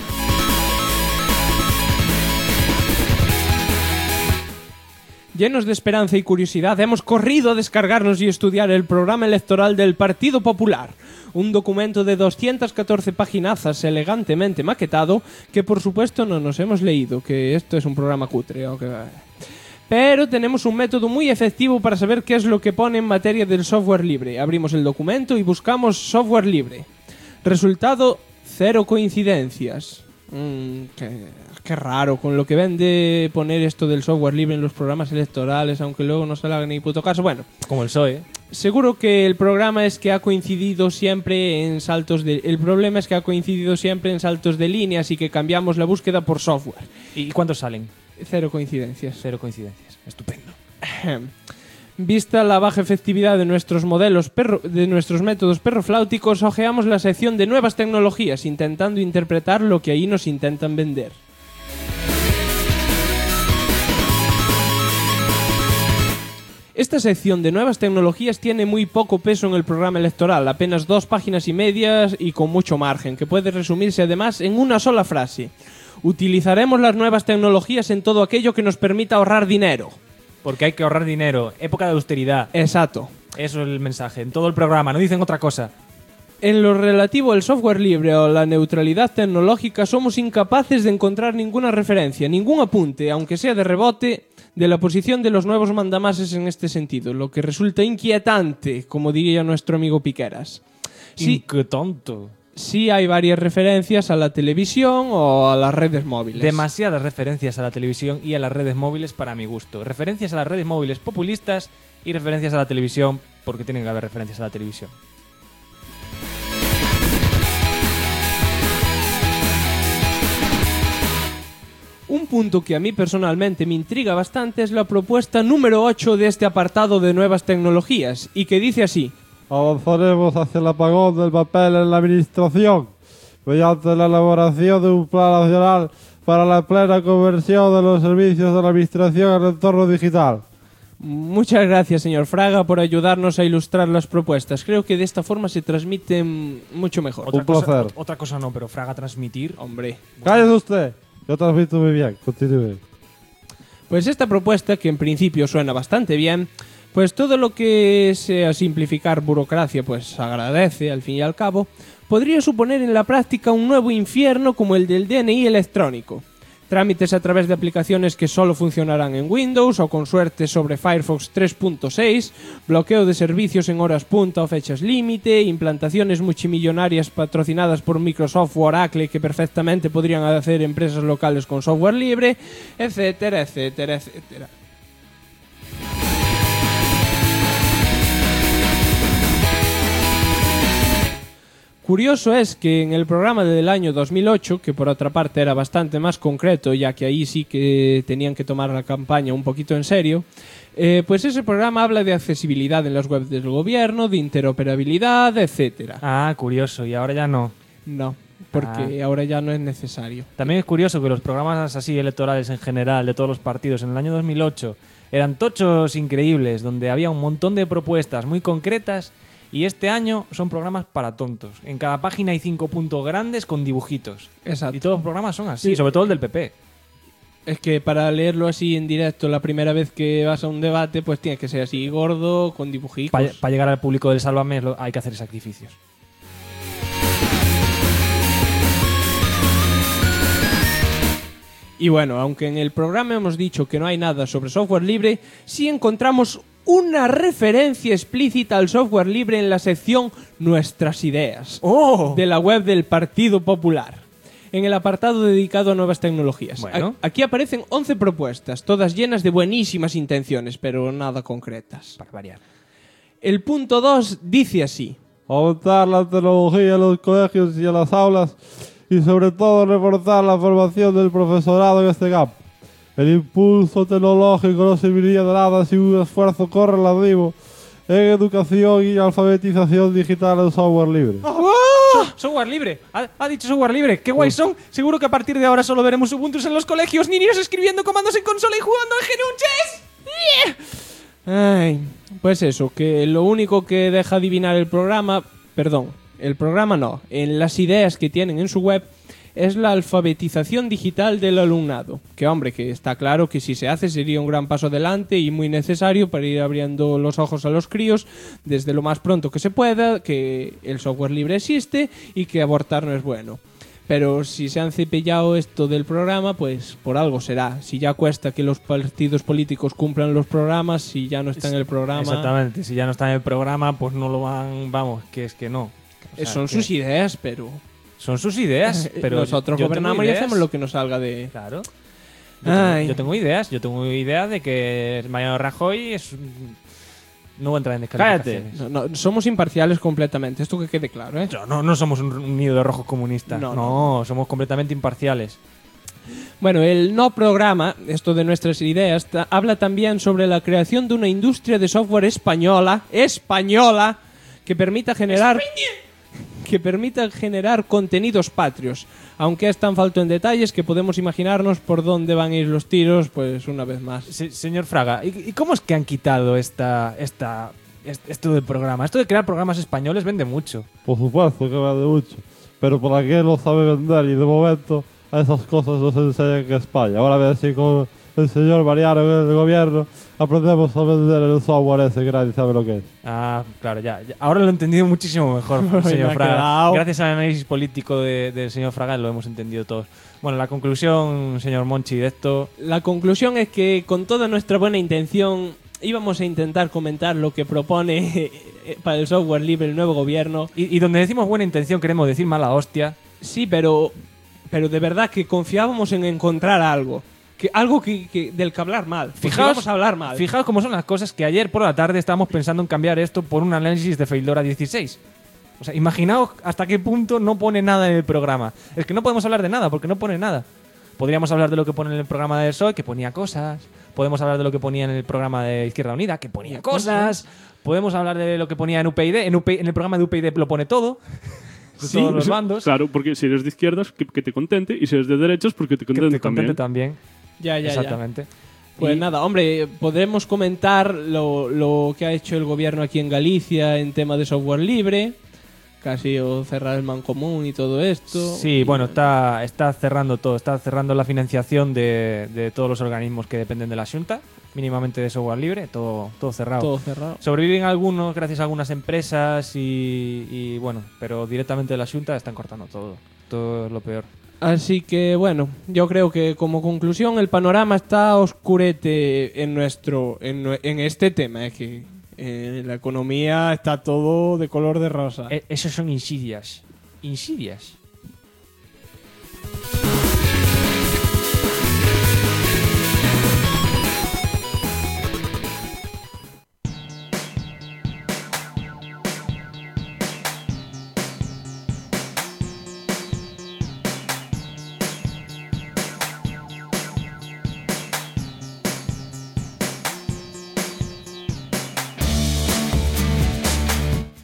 Llenos de esperanza y curiosidad, hemos corrido a descargarnos y estudiar el programa electoral del Partido Popular, un documento de 214 paginazas elegantemente maquetado que por supuesto no nos hemos leído, que esto es un programa cutre. Pero tenemos un método muy efectivo para saber qué es lo que pone en materia del software libre. Abrimos el documento y buscamos software libre. Resultado: 0 coincidencias. Qué raro, con lo que vende poner esto del software libre en los programas electorales, aunque luego no se le haga ni puto caso. Bueno, como el PSOE. Seguro que el programa es que ha coincidido siempre en saltos de... El problema es que ha coincidido siempre en saltos de línea, así que cambiamos la búsqueda por software. ¿Y cuántos salen? 0 coincidencias. 0 coincidencias. Estupendo. Vista la baja efectividad de nuestros métodos perrofláuticos, ojeamos la sección de nuevas tecnologías, intentando interpretar lo que ahí nos intentan vender. Esta sección de nuevas tecnologías tiene muy poco peso en el programa electoral, apenas 2 páginas y medias y con mucho margen, que puede resumirse además en una sola frase: utilizaremos las nuevas tecnologías en todo aquello que nos permita ahorrar dinero. Porque hay que ahorrar dinero, época de austeridad. Exacto. Eso es el mensaje, en todo el programa, no dicen otra cosa. En lo relativo al software libre o la neutralidad tecnológica somos incapaces de encontrar ninguna referencia, ningún apunte, aunque sea de rebote, de la posición de los nuevos mandamases en este sentido, lo que resulta inquietante, como diría nuestro amigo Piqueras. Sí, inquietante. Sí hay varias referencias a la televisión o a las redes móviles. Demasiadas referencias a la televisión y a las redes móviles para mi gusto. Referencias a las redes móviles populistas y referencias a la televisión porque tienen que haber referencias a la televisión. Un punto que a mí personalmente me intriga bastante es la propuesta número 8 de este apartado de nuevas tecnologías, y que dice así: avanzaremos hacia el apagón del papel en la administración, mediante la elaboración de un plan nacional para la plena conversión de los servicios de la administración en el entorno digital. Muchas gracias, señor Fraga, por ayudarnos a ilustrar las propuestas. Creo que de esta forma se transmiten mucho mejor. Un placer. Otra cosa no, pero Fraga transmitir, hombre. Cállese usted. Yo transmito muy bien, continúe. Pues esta propuesta, que en principio suena bastante bien, pues todo lo que sea simplificar burocracia, pues agradece al fin y al cabo, podría suponer en la práctica un nuevo infierno como el del DNI electrónico. Trámites a través de aplicaciones que solo funcionarán en Windows o con suerte sobre Firefox 3.6, bloqueo de servicios en horas punta o fechas límite, implantaciones multimillonarias patrocinadas por Microsoft o Oracle que perfectamente podrían hacer empresas locales con software libre, etcétera, etcétera, etcétera. Curioso es que en el programa del año 2008, que por otra parte era bastante más concreto, ya que ahí sí que tenían que tomar la campaña un poquito en serio, Pues ese programa habla de accesibilidad en las webs del gobierno, de interoperabilidad, etcétera. Ah, curioso. Y ahora ya no. No, porque ahora ya no es necesario. También es curioso que los programas así electorales en general de todos los partidos en el año 2008 eran tochos increíbles, donde había un montón de propuestas muy concretas, y este año son programas para tontos. En cada página hay 5 puntos grandes con dibujitos. Exacto. Y todos los programas son así, Sí. sobre todo el del PP. Es que para leerlo así en directo la primera vez que vas a un debate, pues tiene que ser así gordo, con dibujitos. Para llegar al público del Sálvame hay que hacer sacrificios. Y bueno, aunque en el programa hemos dicho que no hay nada sobre software libre, sí encontramos una referencia explícita al software libre en la sección Nuestras Ideas de la web del Partido Popular, en el apartado dedicado a nuevas tecnologías. Bueno. Aquí aparecen 11 propuestas, todas llenas de buenísimas intenciones, pero nada concretas. Para variar. El punto 2 dice así: Aumentar la tecnología en los colegios y en las aulas y sobre todo reforzar la formación del profesorado en este campo. El impulso tecnológico no serviría de nada sin un esfuerzo correlativo en educación y alfabetización digital en software libre. Software libre. Ha dicho software libre. Qué guay son. Seguro que a partir de ahora solo veremos Ubuntu en los colegios, niños escribiendo comandos en consola y jugando al Genunches. Ay, pues eso, que lo único que deja adivinar el programa no, en las ideas que tienen en su web, es la alfabetización digital del alumnado. Que hombre, que está claro que si se hace sería un gran paso adelante y muy necesario para ir abriendo los ojos a los críos desde lo más pronto que se pueda, que el software libre existe y que abortar no es bueno. Pero si se han cepillado esto del programa, pues por algo será. Si ya cuesta que los partidos políticos cumplan los programas, si ya no está en el programa... Exactamente. Si ya no está en el programa, pues no lo van... Vamos, que es que no. O sea, son que sus ideas, pero... Son sus ideas, pero nosotros yo gobernamos tengo y ideas. hacemos lo que nos salga de... Claro. Ay. Yo tengo ideas. Yo tengo idea de que Mariano Rajoy es... No voy a entrar en descalificaciones. No, somos imparciales completamente, esto que quede claro, ¿eh? No somos un nido de rojos comunistas. No, somos completamente imparciales. Bueno, el no programa, esto de nuestras ideas, habla también sobre la creación de una industria de software española, que permita generar contenidos patrios, aunque es tan falto en detalles que podemos imaginarnos por dónde van a ir los tiros, pues una vez más. Señor Fraga, ¿y cómo es que han quitado esto del programa? Esto de crear programas españoles vende mucho. Por supuesto que vende mucho, pero por aquí no sabe vender y de momento a esas cosas no se enseñan en España. Ahora a ver si con el señor Mariano en el gobierno aprendemos a vender el software ese que nadie sabe lo que es. Ah, claro, ya. Ahora lo he entendido muchísimo mejor, señor Fraga. Gracias al análisis político del señor Fraga lo hemos entendido todos. Bueno, la conclusión, señor Monchi, de esto... La conclusión es que con toda nuestra buena intención íbamos a intentar comentar lo que propone para el software libre el nuevo gobierno. Y donde decimos buena intención queremos decir mala hostia. Sí, pero de verdad que confiábamos en encontrar algo. Algo del que hablar mal. Vamos a hablar mal. Fijaos cómo son las cosas, que ayer por la tarde estábamos pensando en cambiar esto por un análisis de Feildora 16. O sea, imaginaos hasta qué punto no pone nada en el programa. Es que no podemos hablar de nada porque no pone nada. Podríamos hablar de lo que pone en el programa de PSOE, que ponía cosas. Podemos hablar de lo que ponía en el programa de Izquierda Unida, que ponía cosas. Podemos hablar de lo que ponía en UPyD. En el programa de UPyD lo pone todo. Sí, todos los bandos. Claro, porque si eres de izquierdas, que te contente, y si eres de derechas, porque te contente, también. Ya. Exactamente. Pues nada, hombre, podremos comentar lo que ha hecho el gobierno aquí en Galicia en tema de software libre, casi o cerrar el Mancomún y todo esto. Sí, bueno, está cerrando todo, está cerrando la financiación de todos los organismos que dependen de la Xunta, mínimamente de software libre, todo cerrado. Todo cerrado. Sobreviven algunos gracias a algunas empresas y bueno, pero directamente de la Xunta están cortando todo es lo peor. Así que bueno, yo creo que como conclusión el panorama está oscurete en este tema, que en la economía está todo de color de rosa. Esos son insidias.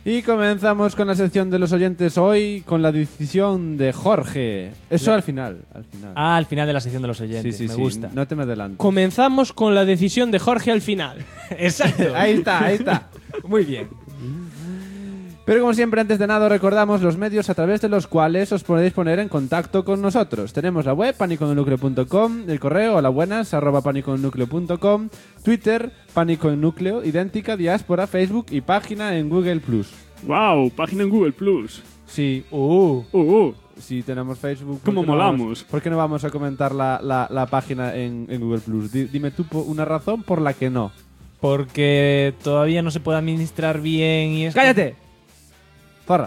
Y comenzamos con la sección de los oyentes hoy con la decisión de Jorge. Eso al final. Ah, al final de la sección de los oyentes. Sí, me gusta. No te me adelantes. Comenzamos con la decisión de Jorge al final. Exacto. Ahí está. Muy bien. Pero como siempre, antes de nada, os recordamos los medios a través de los cuales os podéis poner en contacto con nosotros. Tenemos la web, panicoennucleo.com, el correo, holabuenas, @panicoennucleo.com, Twitter, Pánico en Núcleo, Idéntica, Diáspora, Facebook y página en Google+. ¡Wow! Página en Google Plus. Sí, sí, tenemos Facebook. ¿Cómo molamos? ¿Por qué no vamos a comentar la página en Google+? Dime tú una razón por la que no. Porque todavía no se puede administrar bien y es... ¡Cállate! Zorra.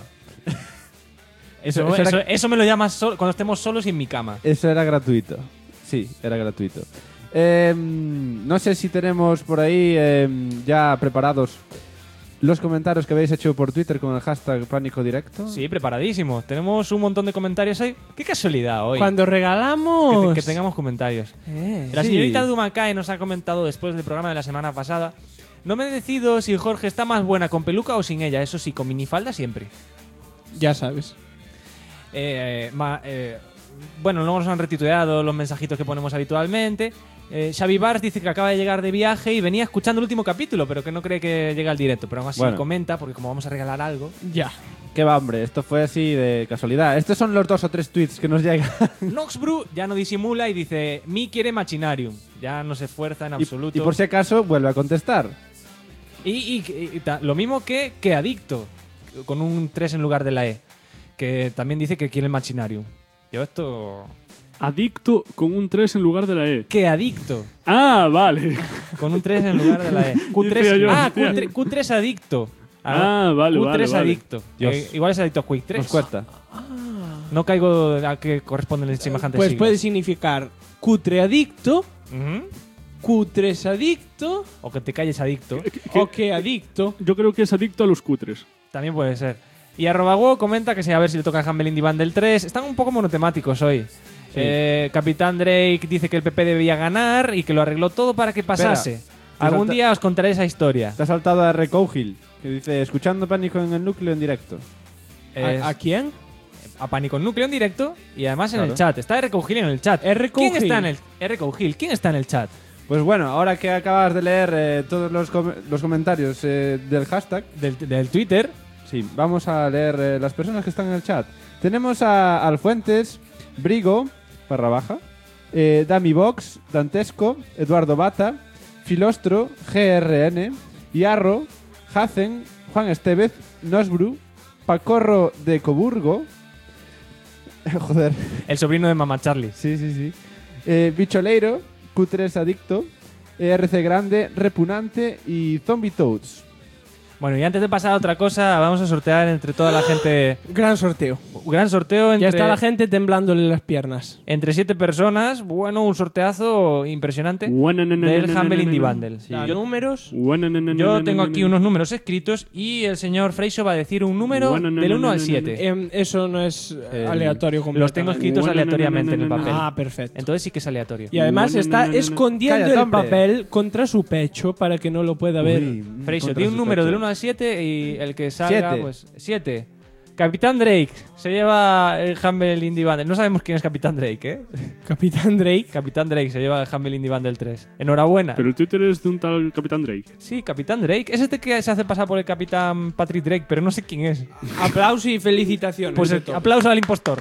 Eso me lo llamas cuando estemos solos y en mi cama. Eso era gratuito. Sí, era gratuito. No sé si tenemos por ahí ya preparados los comentarios que habéis hecho por Twitter con el hashtag Pánico Directo. Sí, preparadísimo. Tenemos un montón de comentarios ahí. ¡Qué casualidad hoy! Cuando regalamos... Que tengamos comentarios. La señorita Dumacae nos ha comentado después del programa de la semana pasada: no me decido si Jorge está más buena con peluca o sin ella. Eso sí, con minifalda siempre. Ya sabes. Bueno, luego nos han retituleado los mensajitos que ponemos habitualmente. Xavi Bars dice que acaba de llegar de viaje y venía escuchando el último capítulo, pero que no cree que llegue al directo. Pero aún así comenta, porque como vamos a regalar algo... Ya. Qué va, hombre, esto fue así de casualidad. Estos son los 2 o 3 tweets que nos llegan. Noxbrew ya no disimula y dice: Mi quiere Machinarium. Ya no se esfuerza en absoluto. Y por si acaso vuelve a contestar. Y lo mismo que Adicto, con un 3 en lugar de la E, que también dice que quiere el Machinarium. Yo esto... Adicto con un 3 en lugar de la E. Que Adicto. Ah, vale. Con un 3 en lugar de la E. Q3 Adicto. Vale, Q3 vale. Adicto. Igual es Adicto a Quick 3. Nos cuesta. No caigo a que corresponden semejantes Pues siglas. puede significar cutre adicto, Ujú. cutres adicto O que te calles Adicto. o que adicto. Yo creo que es adicto a los cutres. También puede ser. Y @Go comenta que sí, a ver si le toca el Humble Indie Bundle 3. Están un poco monotemáticos hoy. Capitán Drake dice que el PP debía ganar y que lo arregló todo para que pasase. Algún día os contaré esa historia. Te ha saltado a Recogil, que dice: escuchando Pánico en el Núcleo en directo. ¿A quién? A Pánico en Núcleo en directo y además en Claro. el chat. Está R. Gil en el chat. ¿Quién está en el ¿Quién está en el chat? Pues bueno, ahora que acabas de leer todos los comentarios del hashtag, Del Twitter. sí, vamos a leer las personas que están en el chat. Tenemos a Alfuentes, Brigo, _, Damivox, Dantesco, Eduardo Bata, Filostro, GRN, Iarro, Hacen, Juan Estevez, Nosbru, Pacorro de Coburgo. Joder. El sobrino de Mamá Charlie. Sí. Bicholeiro, Q3 Adicto, RC Grande, Repunante y Zombie Toads. Bueno, y antes de pasar a otra cosa, vamos a sortear entre toda la gente. Gran sorteo. Gran sorteo entre. Ya está la gente temblándole las piernas. Entre 7 personas. Bueno, un sorteazo impresionante del Humble Indie Bundle. ¿Da números? Yo tengo aquí unos números escritos y el señor Freixo va a decir un número del 1 al 7. Eso no es aleatorio completamente. Los tengo escritos aleatoriamente en el papel. Ah, perfecto. Entonces sí que es aleatorio. Y además está escondiendo Cállate, el hombre. papel contra su pecho para que no lo pueda ver. Freixo, contra di un su número pecho. del 1 al 7 y el que salga, 7. pues 7. Capitán Drake se lleva el Humble Indie Bundle. No sabemos quién es Capitán Drake, ¿eh? Capitán Drake. Capitán Drake se lleva el Humble Indie Bundle 3. Enhorabuena. Pero el Twitter es de un tal Capitán Drake. Sí, Capitán Drake. Es este que se hace pasar por el Capitán Patrick Drake, pero no sé quién es. Aplauso y felicitaciones. Pues de todo. aplauso al impostor.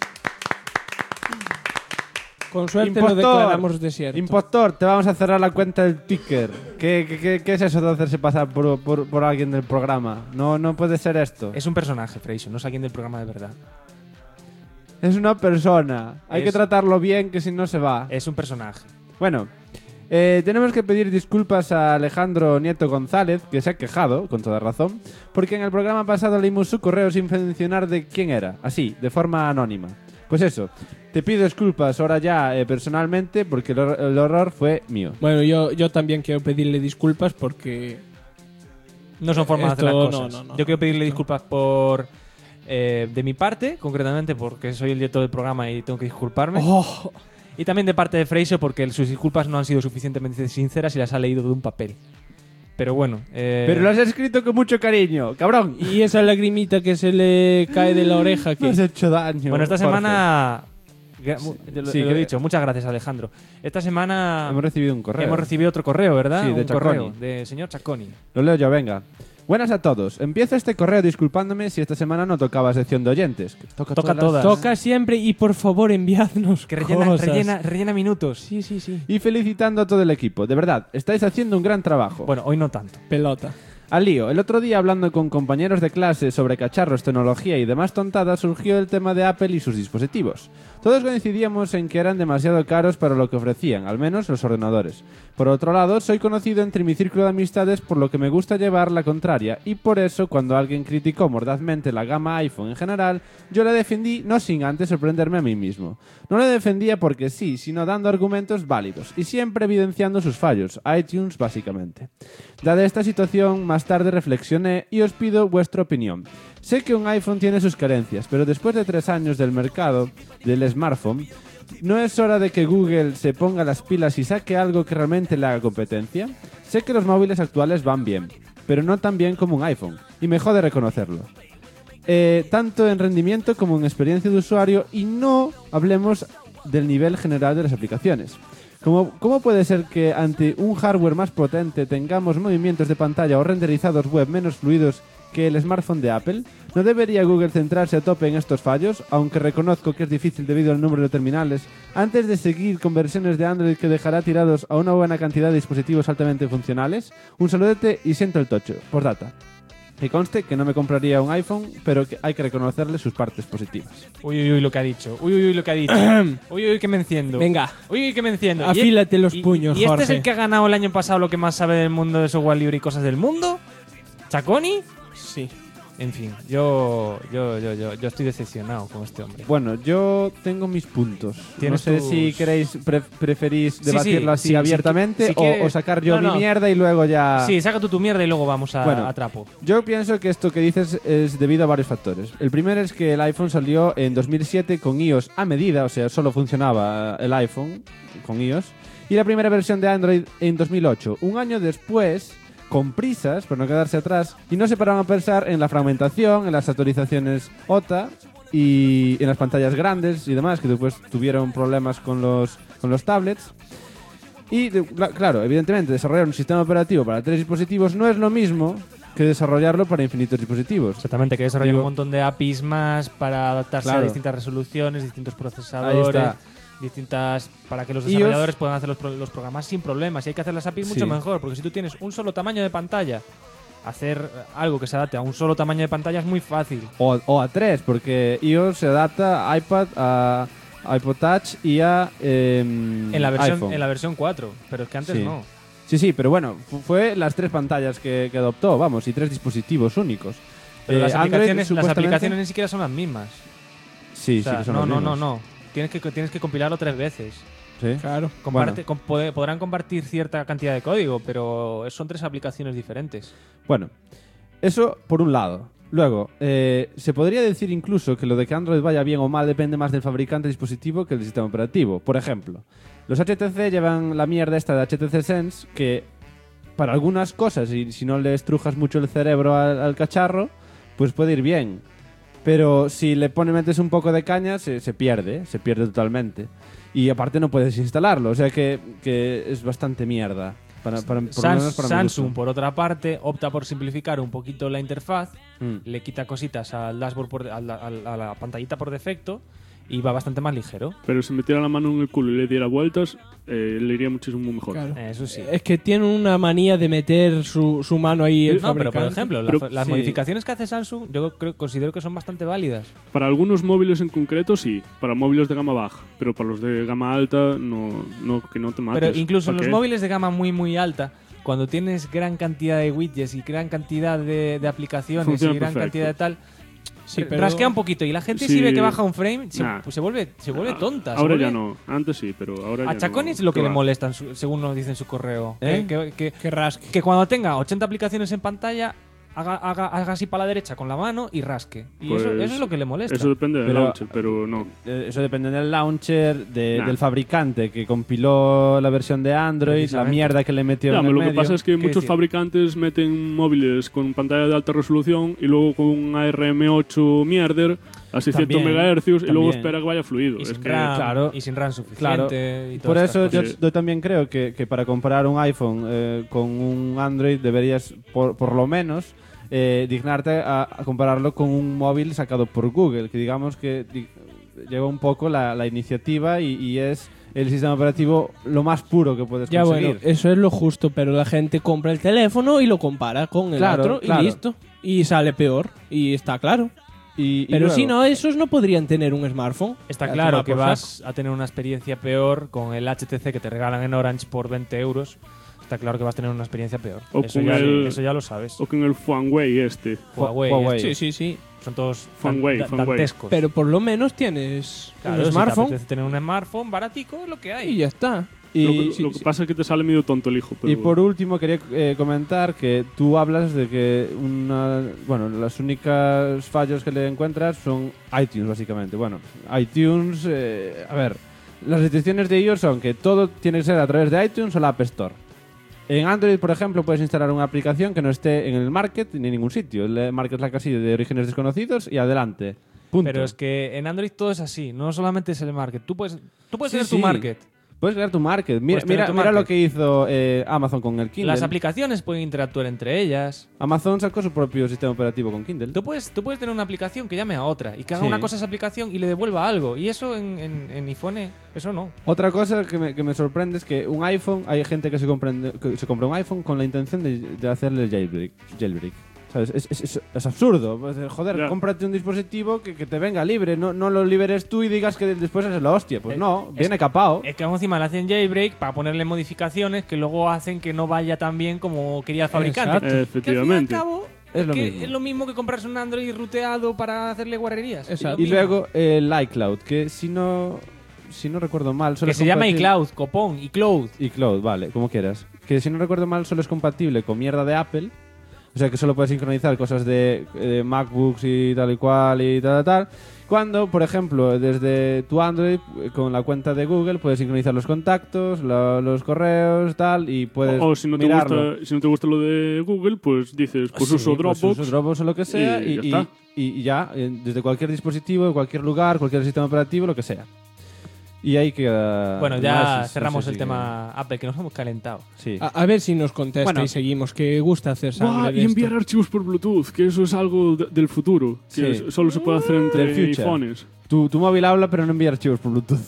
Con suerte lo declaramos desierto. Impostor, te vamos a cerrar la cuenta del Twitter. ¿Qué es eso de hacerse pasar por alguien del programa? No puede ser esto. Es un personaje, Freixo, no es alguien del programa de verdad. Es una persona. Hay Es- que tratarlo bien, que si no se va. Es un personaje. Bueno, tenemos que pedir disculpas a Alejandro Nieto González, que se ha quejado, con toda razón, porque en el programa pasado leímos su correo sin mencionar de quién era, así, de forma anónima. Pues eso, te pido disculpas ahora ya personalmente, porque el horror fue mío. Bueno, yo también quiero pedirle disculpas porque... No son formas de hacer Esto las cosas. no. Yo quiero pedirle disculpas por... de mi parte, concretamente, porque soy el director del programa y tengo que disculparme. Oh, Y también de parte de Freixo, porque sus disculpas no han sido suficientemente sinceras y las ha leído de un papel. Pero bueno. Pero lo has escrito con mucho cariño, cabrón. Y esa lagrimita que se le cae de la oreja. Me has hecho daño. Bueno, esta Jorge. semana... Sí, lo he dicho, muchas gracias, Alejandro. Esta semana Hemos recibido un correo. hemos recibido otro correo, ¿verdad? Sí, de un Chaconi. correo de señor Chaconi. Lo leo yo, venga. Buenas a todos. Empiezo este correo disculpándome si esta semana no tocaba sección de oyentes. Toca todas. Toca siempre y por favor enviadnos Que cosas. rellena minutos. Sí. Y felicitando a todo el equipo. De verdad, estáis haciendo un gran trabajo. Bueno, hoy no tanto. Pelota. Al lío, el otro día hablando con compañeros de clase sobre cacharros, tecnología y demás tontadas, surgió el tema de Apple y sus dispositivos. Todos coincidíamos en que eran demasiado caros para lo que ofrecían, al menos los ordenadores. Por otro lado, soy conocido entre mi círculo de amistades por lo que me gusta llevar la contraria, y por eso cuando alguien criticó mordazmente la gama iPhone en general, yo la defendí no sin antes sorprenderme a mí mismo. No la defendía porque sí, sino dando argumentos válidos, y siempre evidenciando sus fallos, iTunes básicamente. Dada esta situación, más tarde reflexioné y os pido vuestra opinión. Sé que un iPhone tiene sus carencias, pero después de 3 años del mercado del smartphone, ¿no es hora de que Google se ponga las pilas y saque algo que realmente le haga competencia? Sé que los móviles actuales van bien, pero no tan bien como un iPhone, y me jode reconocerlo. Tanto en rendimiento como en experiencia de usuario, y no hablemos del nivel general de las aplicaciones. ¿Cómo puede ser que ante un hardware más potente tengamos movimientos de pantalla o renderizados web menos fluidos que el smartphone de Apple? ¿No debería Google centrarse a tope en estos fallos, aunque reconozco que es difícil debido al número de terminales, antes de seguir con versiones de Android que dejará tirados a una buena cantidad de dispositivos altamente funcionales? Un saludete y siento el tocho. Postdata. Que conste que no me compraría un iPhone, pero que hay que reconocerle sus partes positivas. Uy, lo que ha dicho. Uy, lo que ha dicho. Uy, que me enciendo. Venga. Uy, que me enciendo. Afílate los puños, ¿Y este Jorge. es el que ha ganado el año pasado lo que más sabe del mundo de software libre y cosas del mundo? ¿Chaconi? Sí. En fin, yo estoy decepcionado con este hombre. Bueno, yo tengo mis puntos. No Tienes sé tus- si preferís Sí, debatirlo así sí, abiertamente si quieres- o sacar yo No. mi mierda y luego ya... Sí, saca tú tu mierda y luego vamos Bueno. a trapo. Yo pienso que esto que dices es debido a varios factores. El primero es que el iPhone salió en 2007 con iOS a medida, o sea, solo funcionaba el iPhone con iOS. Y la primera versión de Android en 2008. Un año después, con prisas, por no quedarse atrás, y no se paraban a pensar en la fragmentación, en las actualizaciones OTA y en las pantallas grandes y demás, que después tuvieron problemas con los tablets. Y, claro, evidentemente, desarrollar un sistema operativo para 3 dispositivos no es lo mismo que desarrollarlo para infinitos dispositivos. Exactamente, que desarrollar Digo- un montón de APIs más para adaptarse Claro. a distintas resoluciones, distintos procesadores, Ahí está. distintas para que los iOS- desarrolladores puedan hacer los programas sin problemas. Y hay que hacer las APIs Sí. mucho mejor, porque si tú tienes un solo tamaño de pantalla, hacer algo que se adapte a un solo tamaño de pantalla es muy fácil. O a 3, porque iOS se adapta a iPad, a iPod Touch y a En la iPhone. versión 4, pero es que antes Sí. no. Sí, pero bueno, fue las 3 pantallas que adoptó, vamos, y 3 dispositivos únicos. Pero las Android, aplicaciones, las supuestamente- aplicaciones ni siquiera son las mismas. Sí, O sea, sí que son no, los no, mismos. no. Tienes que compilarlo 3 veces. Sí. Claro. Podrán compartir cierta cantidad de código, pero son 3 aplicaciones diferentes. Bueno, eso por un lado. Luego, se podría decir incluso que lo de que Android vaya bien o mal depende más del fabricante del dispositivo que del sistema operativo. Por ejemplo, los HTC llevan la mierda esta de HTC Sense que para algunas cosas, y si no le estrujas mucho el cerebro al cacharro, pues puede ir bien. Pero si le metes un poco de caña, se pierde totalmente. Y aparte no puedes instalarlo, o sea que es bastante mierda. Por lo menos para mi Samsung, gusto. por otra parte, opta por simplificar un poquito la interfaz, Mm. le quita cositas al dashboard, a la pantallita por defecto, y va bastante más ligero. Pero si metiera la mano en el culo y le diera vueltas, le iría muchísimo mejor. Claro. Eso sí. Es que tiene una manía de meter su mano ahí el No, pero por fabricante. ejemplo, Pero- las sí. modificaciones que hace Samsung, yo considero que son bastante válidas. Para algunos móviles en concreto sí, para móviles de gama baja, pero para los de gama alta no que no te mates. Pero incluso en ¿Para los qué? móviles de gama muy, muy alta, cuando tienes gran cantidad de widgets y gran cantidad de aplicaciones Funciona y gran perfecto. cantidad de tal, Sí, pero- rasquea un poquito y la gente Sí. si ve que baja un frame Nah. pues se vuelve tonta. se Ahora vuelve- ya no, antes sí, pero ahora ya A Chaconi no. es lo que ¿Qué le va? molesta, según nos dice en su correo. ¿Eh? Que cuando tenga 80 aplicaciones en pantalla, haga así para la derecha con la mano y rasque. Y Pues, eso es lo que le molesta. Eso depende del Pero- launcher, pero no. Eso depende del launcher, Nah. del fabricante que compiló la versión de Android, la Precisamente. mierda que le metió Ya, en el lo que medio. pasa es que ¿Qué muchos decir? fabricantes meten móviles con pantalla de alta resolución y luego con un ARM8 mierder a 600 También, MHz y luego también. espera que vaya fluido. Y Es sin que RAM, claro, y sin RAM suficiente. Claro. Y todas Por estas eso cosas. yo también creo que para comparar un iPhone con un Android deberías, por lo menos, dignarte a compararlo con un móvil sacado por Google, que digamos que lleva un poco la iniciativa y es el sistema operativo lo más puro que puedes Ya conseguir. bueno, eso es lo justo, pero la gente compra el teléfono y lo compara con el Claro, otro claro. y listo. Y sale peor, y está claro. Y Pero luego- si no, esos no podrían tener un smartphone. Está Ya, claro toma que por vas a tener una experiencia peor con el HTC que te regalan en Orange por 20 euros. Está claro que vas a tener una experiencia peor. O Eso con ya, el- eso ya lo sabes. O con el Huawei este. Huawei. Huawei. Sí, sí, sí. Son todos Huawei, Huawei. dantescos. Pero por lo menos tienes Claro, un si te smartphone apetece tener un smartphone baratico, es lo que hay. y ya está. Lo que pasa es que te sale medio tonto el hijo. Pero Y por último quería comentar que tú hablas de que las únicas fallos que le encuentras son iTunes básicamente. Bueno, iTunes, a ver, las restricciones de iOS son que todo tiene que ser a través de iTunes o la App Store. En Android, por ejemplo, puedes instalar una aplicación que no esté en el Market ni en ningún sitio. El Market es la casilla de orígenes desconocidos y adelante. Punto. Pero es que en Android todo es así, no solamente es el market. Tú puedes Sí, tener tu sí. market. Puedes crear tu Market. Mira, Puedes tener tu mira market. lo que hizo Amazon con el Kindle. Las aplicaciones pueden interactuar entre ellas. Amazon sacó su propio sistema operativo con Kindle. Tú puedes tener una aplicación que llame a otra y que haga Sí. una cosa a esa aplicación y le devuelva algo. Y eso en iPhone, eso no. Otra cosa que me sorprende es que un iPhone, hay gente que se compra un iPhone con la intención de hacerle jailbreak. ¿Sabes? Es absurdo. Pues, joder, Ya. cómprate un dispositivo que te venga libre. No lo liberes tú y digas que después es la hostia. Pues no, viene capado. Es que aún encima le hacen jailbreak para ponerle modificaciones que luego hacen que no vaya tan bien como quería el fabricante. Exacto. Que al Efectivamente. fin y al cabo, Es lo que mismo. es lo mismo que comprarse un Android ruteado para hacerle guarrerías. Exacto. Y luego el iCloud, que si no recuerdo mal, solo Que es se llama compatible- iCloud, copón, iCloud. iCloud, vale, como quieras. Que si no recuerdo mal, solo es compatible con mierda de Apple. O sea que solo puedes sincronizar cosas de MacBooks y tal y cual y tal. Cuando, por ejemplo, desde tu Android, con la cuenta de Google, puedes sincronizar los contactos, los correos, tal, y puedes o si no, te mirarlo. gusta, si no te gusta lo de Google, pues dices, pues Sí, uso pues Dropbox. uso Dropbox o lo que sea y ya está. y ya, desde cualquier dispositivo, de cualquier lugar, cualquier sistema operativo, lo que sea. Y ahí queda... Bueno, no ya sé cerramos si el que- tema Apple, que nos hemos calentado. Sí. A ver si nos contesta Bueno. y seguimos, que gusta hacer sangre Buah, de y enviar esto. archivos por Bluetooth, que eso es algo del futuro. Que Sí. solo se puede hacer entre Del future. iPhones. Tu móvil habla, pero no envía archivos por Bluetooth.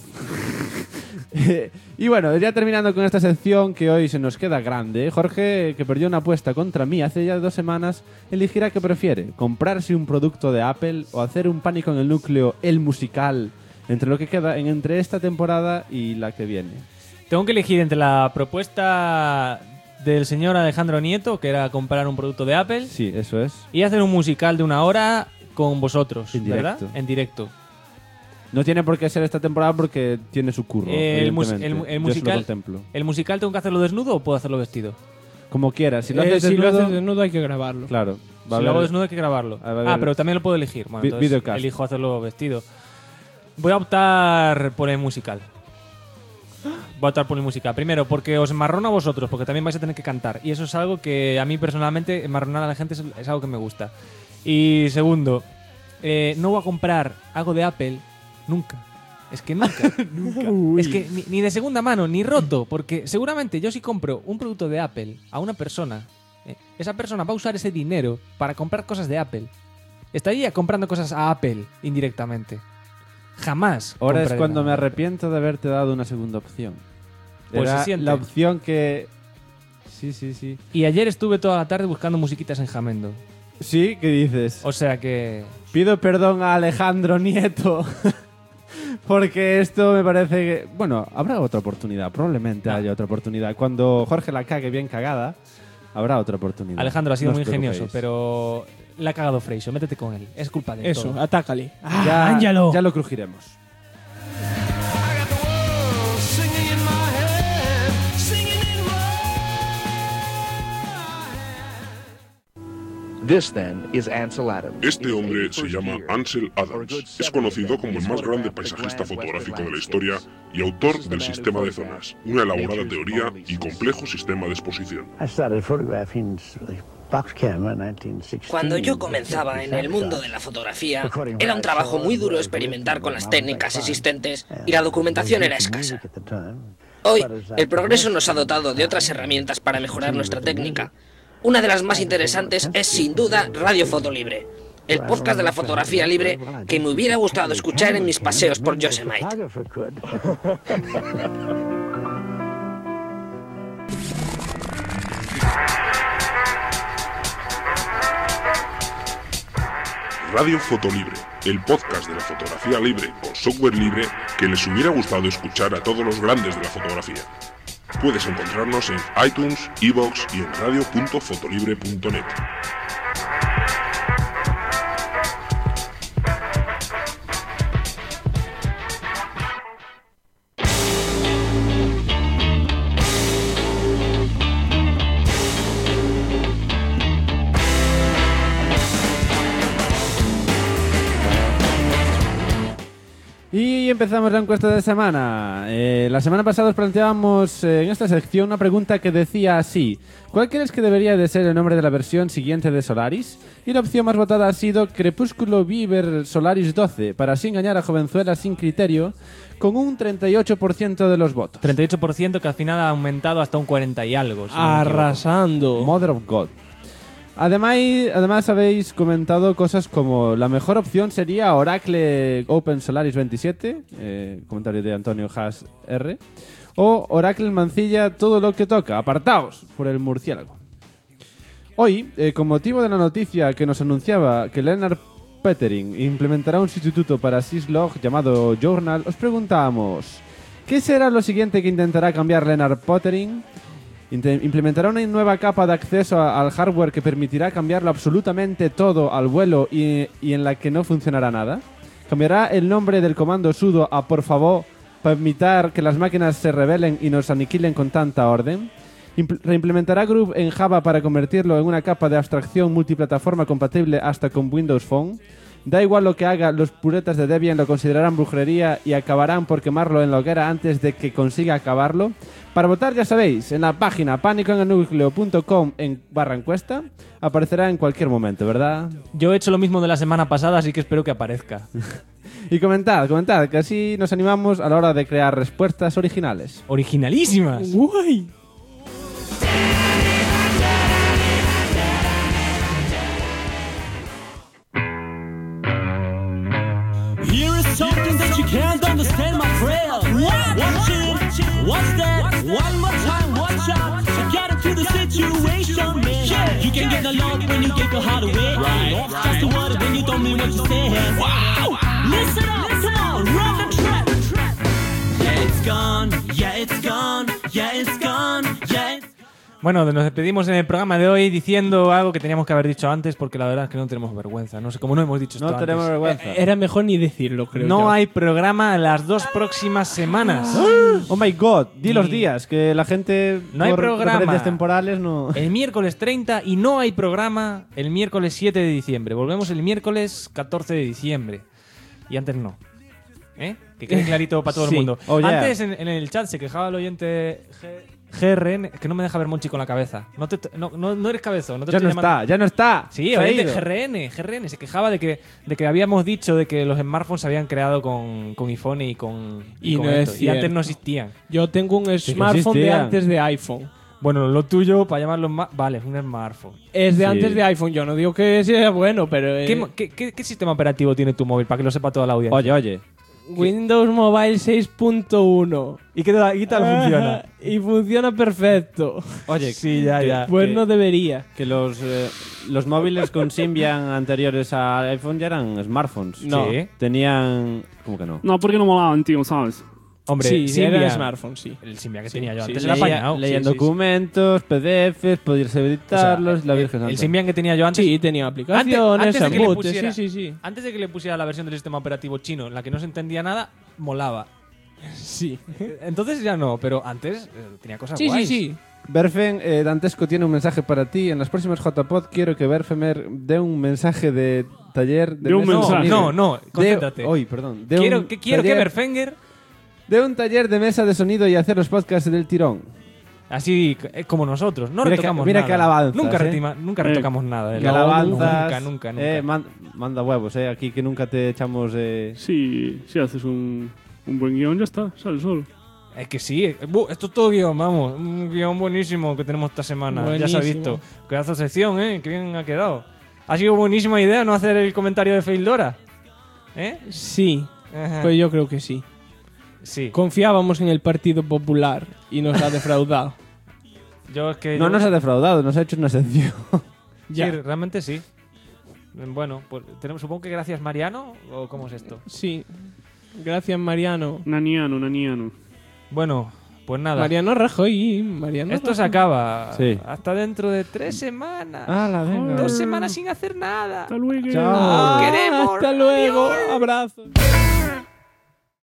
Y bueno, ya terminando con esta sección que hoy se nos queda grande, Jorge, que perdió una apuesta contra mí hace ya 2 semanas, elegirá qué prefiere, comprarse un producto de Apple o hacer un pánico en el núcleo, el musical, entre lo que queda entre esta temporada y la que viene. Tengo que elegir entre la propuesta del señor Alejandro Nieto, que era comprar un producto de Apple, Sí, eso es. y hacer un musical de 1 hora con vosotros, En ¿verdad? directo. En directo. No tiene por qué ser esta temporada porque tiene su curro. El evidentemente. el Yo se lo musical, contemplo. ¿El musical tengo que hacerlo desnudo o puedo hacerlo vestido? Como quieras. Si lo haces Si lo desnudo, haces desnudo hay que grabarlo. claro. va a Si lo hago haber- desnudo hay que grabarlo. va a haber- Pero también lo puedo elegir. Bueno, entonces videocast. elijo hacerlo vestido. Voy a optar por el musical. Voy a optar por el musical. Primero, porque os enmarrono a vosotros, porque también vais a tener que cantar. Y eso es algo que a mí personalmente, enmarronar a la gente es algo que me gusta. Y segundo, no voy a comprar algo de Apple nunca. Es que nunca. Es que ni de segunda mano, ni roto. Porque seguramente yo si compro un producto de Apple a una persona, esa persona va a usar ese dinero para comprar cosas de Apple. Estaría comprando cosas a Apple indirectamente. Jamás. Ahora es compraré cuando nada. me arrepiento de haberte dado una segunda opción. Pues Era se siente. la opción que... Sí. Y ayer estuve toda la tarde buscando musiquitas en Jamendo. Sí, ¿qué dices? O sea que... Pido perdón a Alejandro Nieto. Porque esto me parece que... Bueno, habrá otra oportunidad. Probablemente haya otra oportunidad. Cuando Jorge la cague bien cagada, habrá otra oportunidad. Alejandro ha sido No muy os ingenioso, preocupéis. pero la ha cagado Freixo. Métete con él. Es culpa de él. Eso, todo. atácale. Ya, Ángelo. ya lo crujiremos. This, then, is Ansel Adams. Este hombre se llama Ansel Adams. Es conocido como el más grande paisajista fotográfico de la historia y autor del sistema de zonas, una elaborada teoría y complejo sistema de exposición. Cuando yo comenzaba en el mundo de la fotografía, era un trabajo muy duro experimentar con las técnicas existentes y la documentación era escasa. Hoy, el progreso nos ha dotado de otras herramientas para mejorar nuestra técnica. Una de las más interesantes es, sin duda, Radio Foto Libre, el podcast de la fotografía libre que me hubiera gustado escuchar en mis paseos por Yosemite. Radio Foto Libre, el podcast de la fotografía libre con software libre que les hubiera gustado escuchar a todos los grandes de la fotografía. Puedes encontrarnos en iTunes, iVoox y en radio.fotolibre.net. Y empezamos la encuesta de semana. La semana pasada os planteábamos en esta sección una pregunta que decía así: ¿cuál crees que debería de ser el nombre de la versión siguiente de Solaris? Y la opción más votada ha sido Crepúsculo Viver Solaris 12, para así engañar a jovenzuelas sin criterio, con un 38% de los votos. 38% que al final ha aumentado hasta un 40 y algo. Si Arrasando. Mother of God. Además habéis comentado cosas como la mejor opción sería Oracle Open Solaris 27, comentario de Antonio Haas R, o Oracle Mancilla todo lo que toca, apartaos por el murciélago. Hoy, con motivo de la noticia que nos anunciaba que Lennart Pettering implementará un sustituto para Syslog llamado Journal, os preguntamos: ¿qué será lo siguiente que intentará cambiar Lennart Pettering? Implementará una nueva capa de acceso al hardware que permitirá cambiarlo absolutamente todo al vuelo y en la que no funcionará nada. Cambiará el nombre del comando sudo a por favor para evitar que las máquinas se rebelen y nos aniquilen con tanta orden. Reimplementará Groove en Java para convertirlo en una capa de abstracción multiplataforma compatible hasta con Windows Phone. Da igual lo que haga, los puretas de Debian lo considerarán brujería y acabarán por quemarlo en la hoguera antes de que consiga acabarlo. Para votar, ya sabéis, en la página panicoenelnucleo.com /encuesta aparecerá en cualquier momento, ¿verdad? Yo he hecho lo mismo de la semana pasada, así que espero que aparezca. Y comentad, que así nos animamos a la hora de crear respuestas originales. ¡Originalísimas! ¡Guay! Here is something that you can't understand, my friend. Watch it, watch that, one more time, watch out. So get into the situation, man. You can get the love when you get your heart away. Right. Just a word when you don't mean what you say. Wow! Listen up, come on, run the track. Yeah, it's gone, yeah, it's gone, yeah, it's gone, yeah, it's gone. Bueno, nos despedimos en el programa de hoy diciendo algo que teníamos que haber dicho antes, porque la verdad es que no tenemos vergüenza. No sé cómo no hemos dicho esto No antes. tenemos vergüenza. Era mejor ni decirlo, creo. No hay programa las 2 próximas semanas. Oh my god, di los días, que la gente No hay por programa. referencias temporales no... El miércoles 30 y no hay programa el miércoles 7 de diciembre. Volvemos el miércoles 14 de diciembre. Y antes no. ¿Eh? Que quede clarito para todo Sí. el mundo. Oh, yeah. Antes en el chat se quejaba el oyente GRN, que no me deja ver Monchi con la cabeza. No eres cabezón. No te Ya estoy no llamando. está, ya no está. Sí, Se ha oyente ido. GRN se quejaba de que habíamos dicho de que los smartphones se habían creado con iPhone y con no esto. es Y antes cierto. no existían. Yo tengo un Sí que smartphone de existían. antes de iPhone. Bueno, lo tuyo, para llamarlo vale, es un smartphone. Es de Sí. antes de iPhone. Yo no digo que sea bueno, pero... ¿Qué sistema operativo tiene tu móvil? Para que lo sepa toda la audiencia. Oye. Windows Mobile 6.1. ¿Y qué tal funciona? Y funciona perfecto. Oye, Sí, ya. Pues que- no debería. Que los móviles con Symbian anteriores a iPhone ya eran smartphones. No. Sí. Tenían... ¿Cómo que no? No, porque no molaban, tío, ¿sabes? Hombre, Sí, Symbian. era smartphone, sí. El Symbian que tenía yo sí, antes sí. era apañado. Leían Sí, sí, documentos, PDFs, podías editarlos, la Virgen El Santa. Symbian que tenía yo antes. Sí, tenía aplicaciones, antes de que le embutes, pusiera- sí. Antes de que le pusiera la versión del sistema operativo chino en la que no se entendía nada, molaba. Sí. Entonces ya no, pero antes tenía cosas Sí, guays. sí. Berfen, Dantesco tiene un mensaje para ti. En las próximas JPod quiero que Berfemer dé un mensaje de taller de un mesa de mensaje. sonido. No, concéntrate. Perdón. Quiero que Berfenger, De un taller de mesa de sonido y hacer los podcasts del tirón. así como nosotros, no Mira retocamos mira nada. que alabanzas, Nunca retocamos nada. Que alabanzas. Nunca. Manda huevos, aquí que nunca te echamos... Sí, si haces un buen guión, ya está, sale solo. Es que sí, esto es todo guión, vamos. Un guión buenísimo que tenemos esta semana. Ya se ha visto. Pedazo de sección, que bien ha quedado. Ha sido buenísima idea no hacer el comentario de Feildora. Sí, Ajá. pues yo creo que sí. Sí. Confiábamos en el Partido Popular y nos ha defraudado. No nos ha defraudado, nos ha hecho una sección. Sí, realmente sí. Bueno, pues supongo que gracias Mariano, ¿o cómo es esto? Sí, gracias Mariano. Naniano. Bueno, pues nada. Mariano Rajoy. Esto se acaba. Sí. Hasta dentro de 3 semanas. Venga. 2 semanas sin hacer nada. Hasta luego. Chao. Queremos. Hasta luego. Abrazo.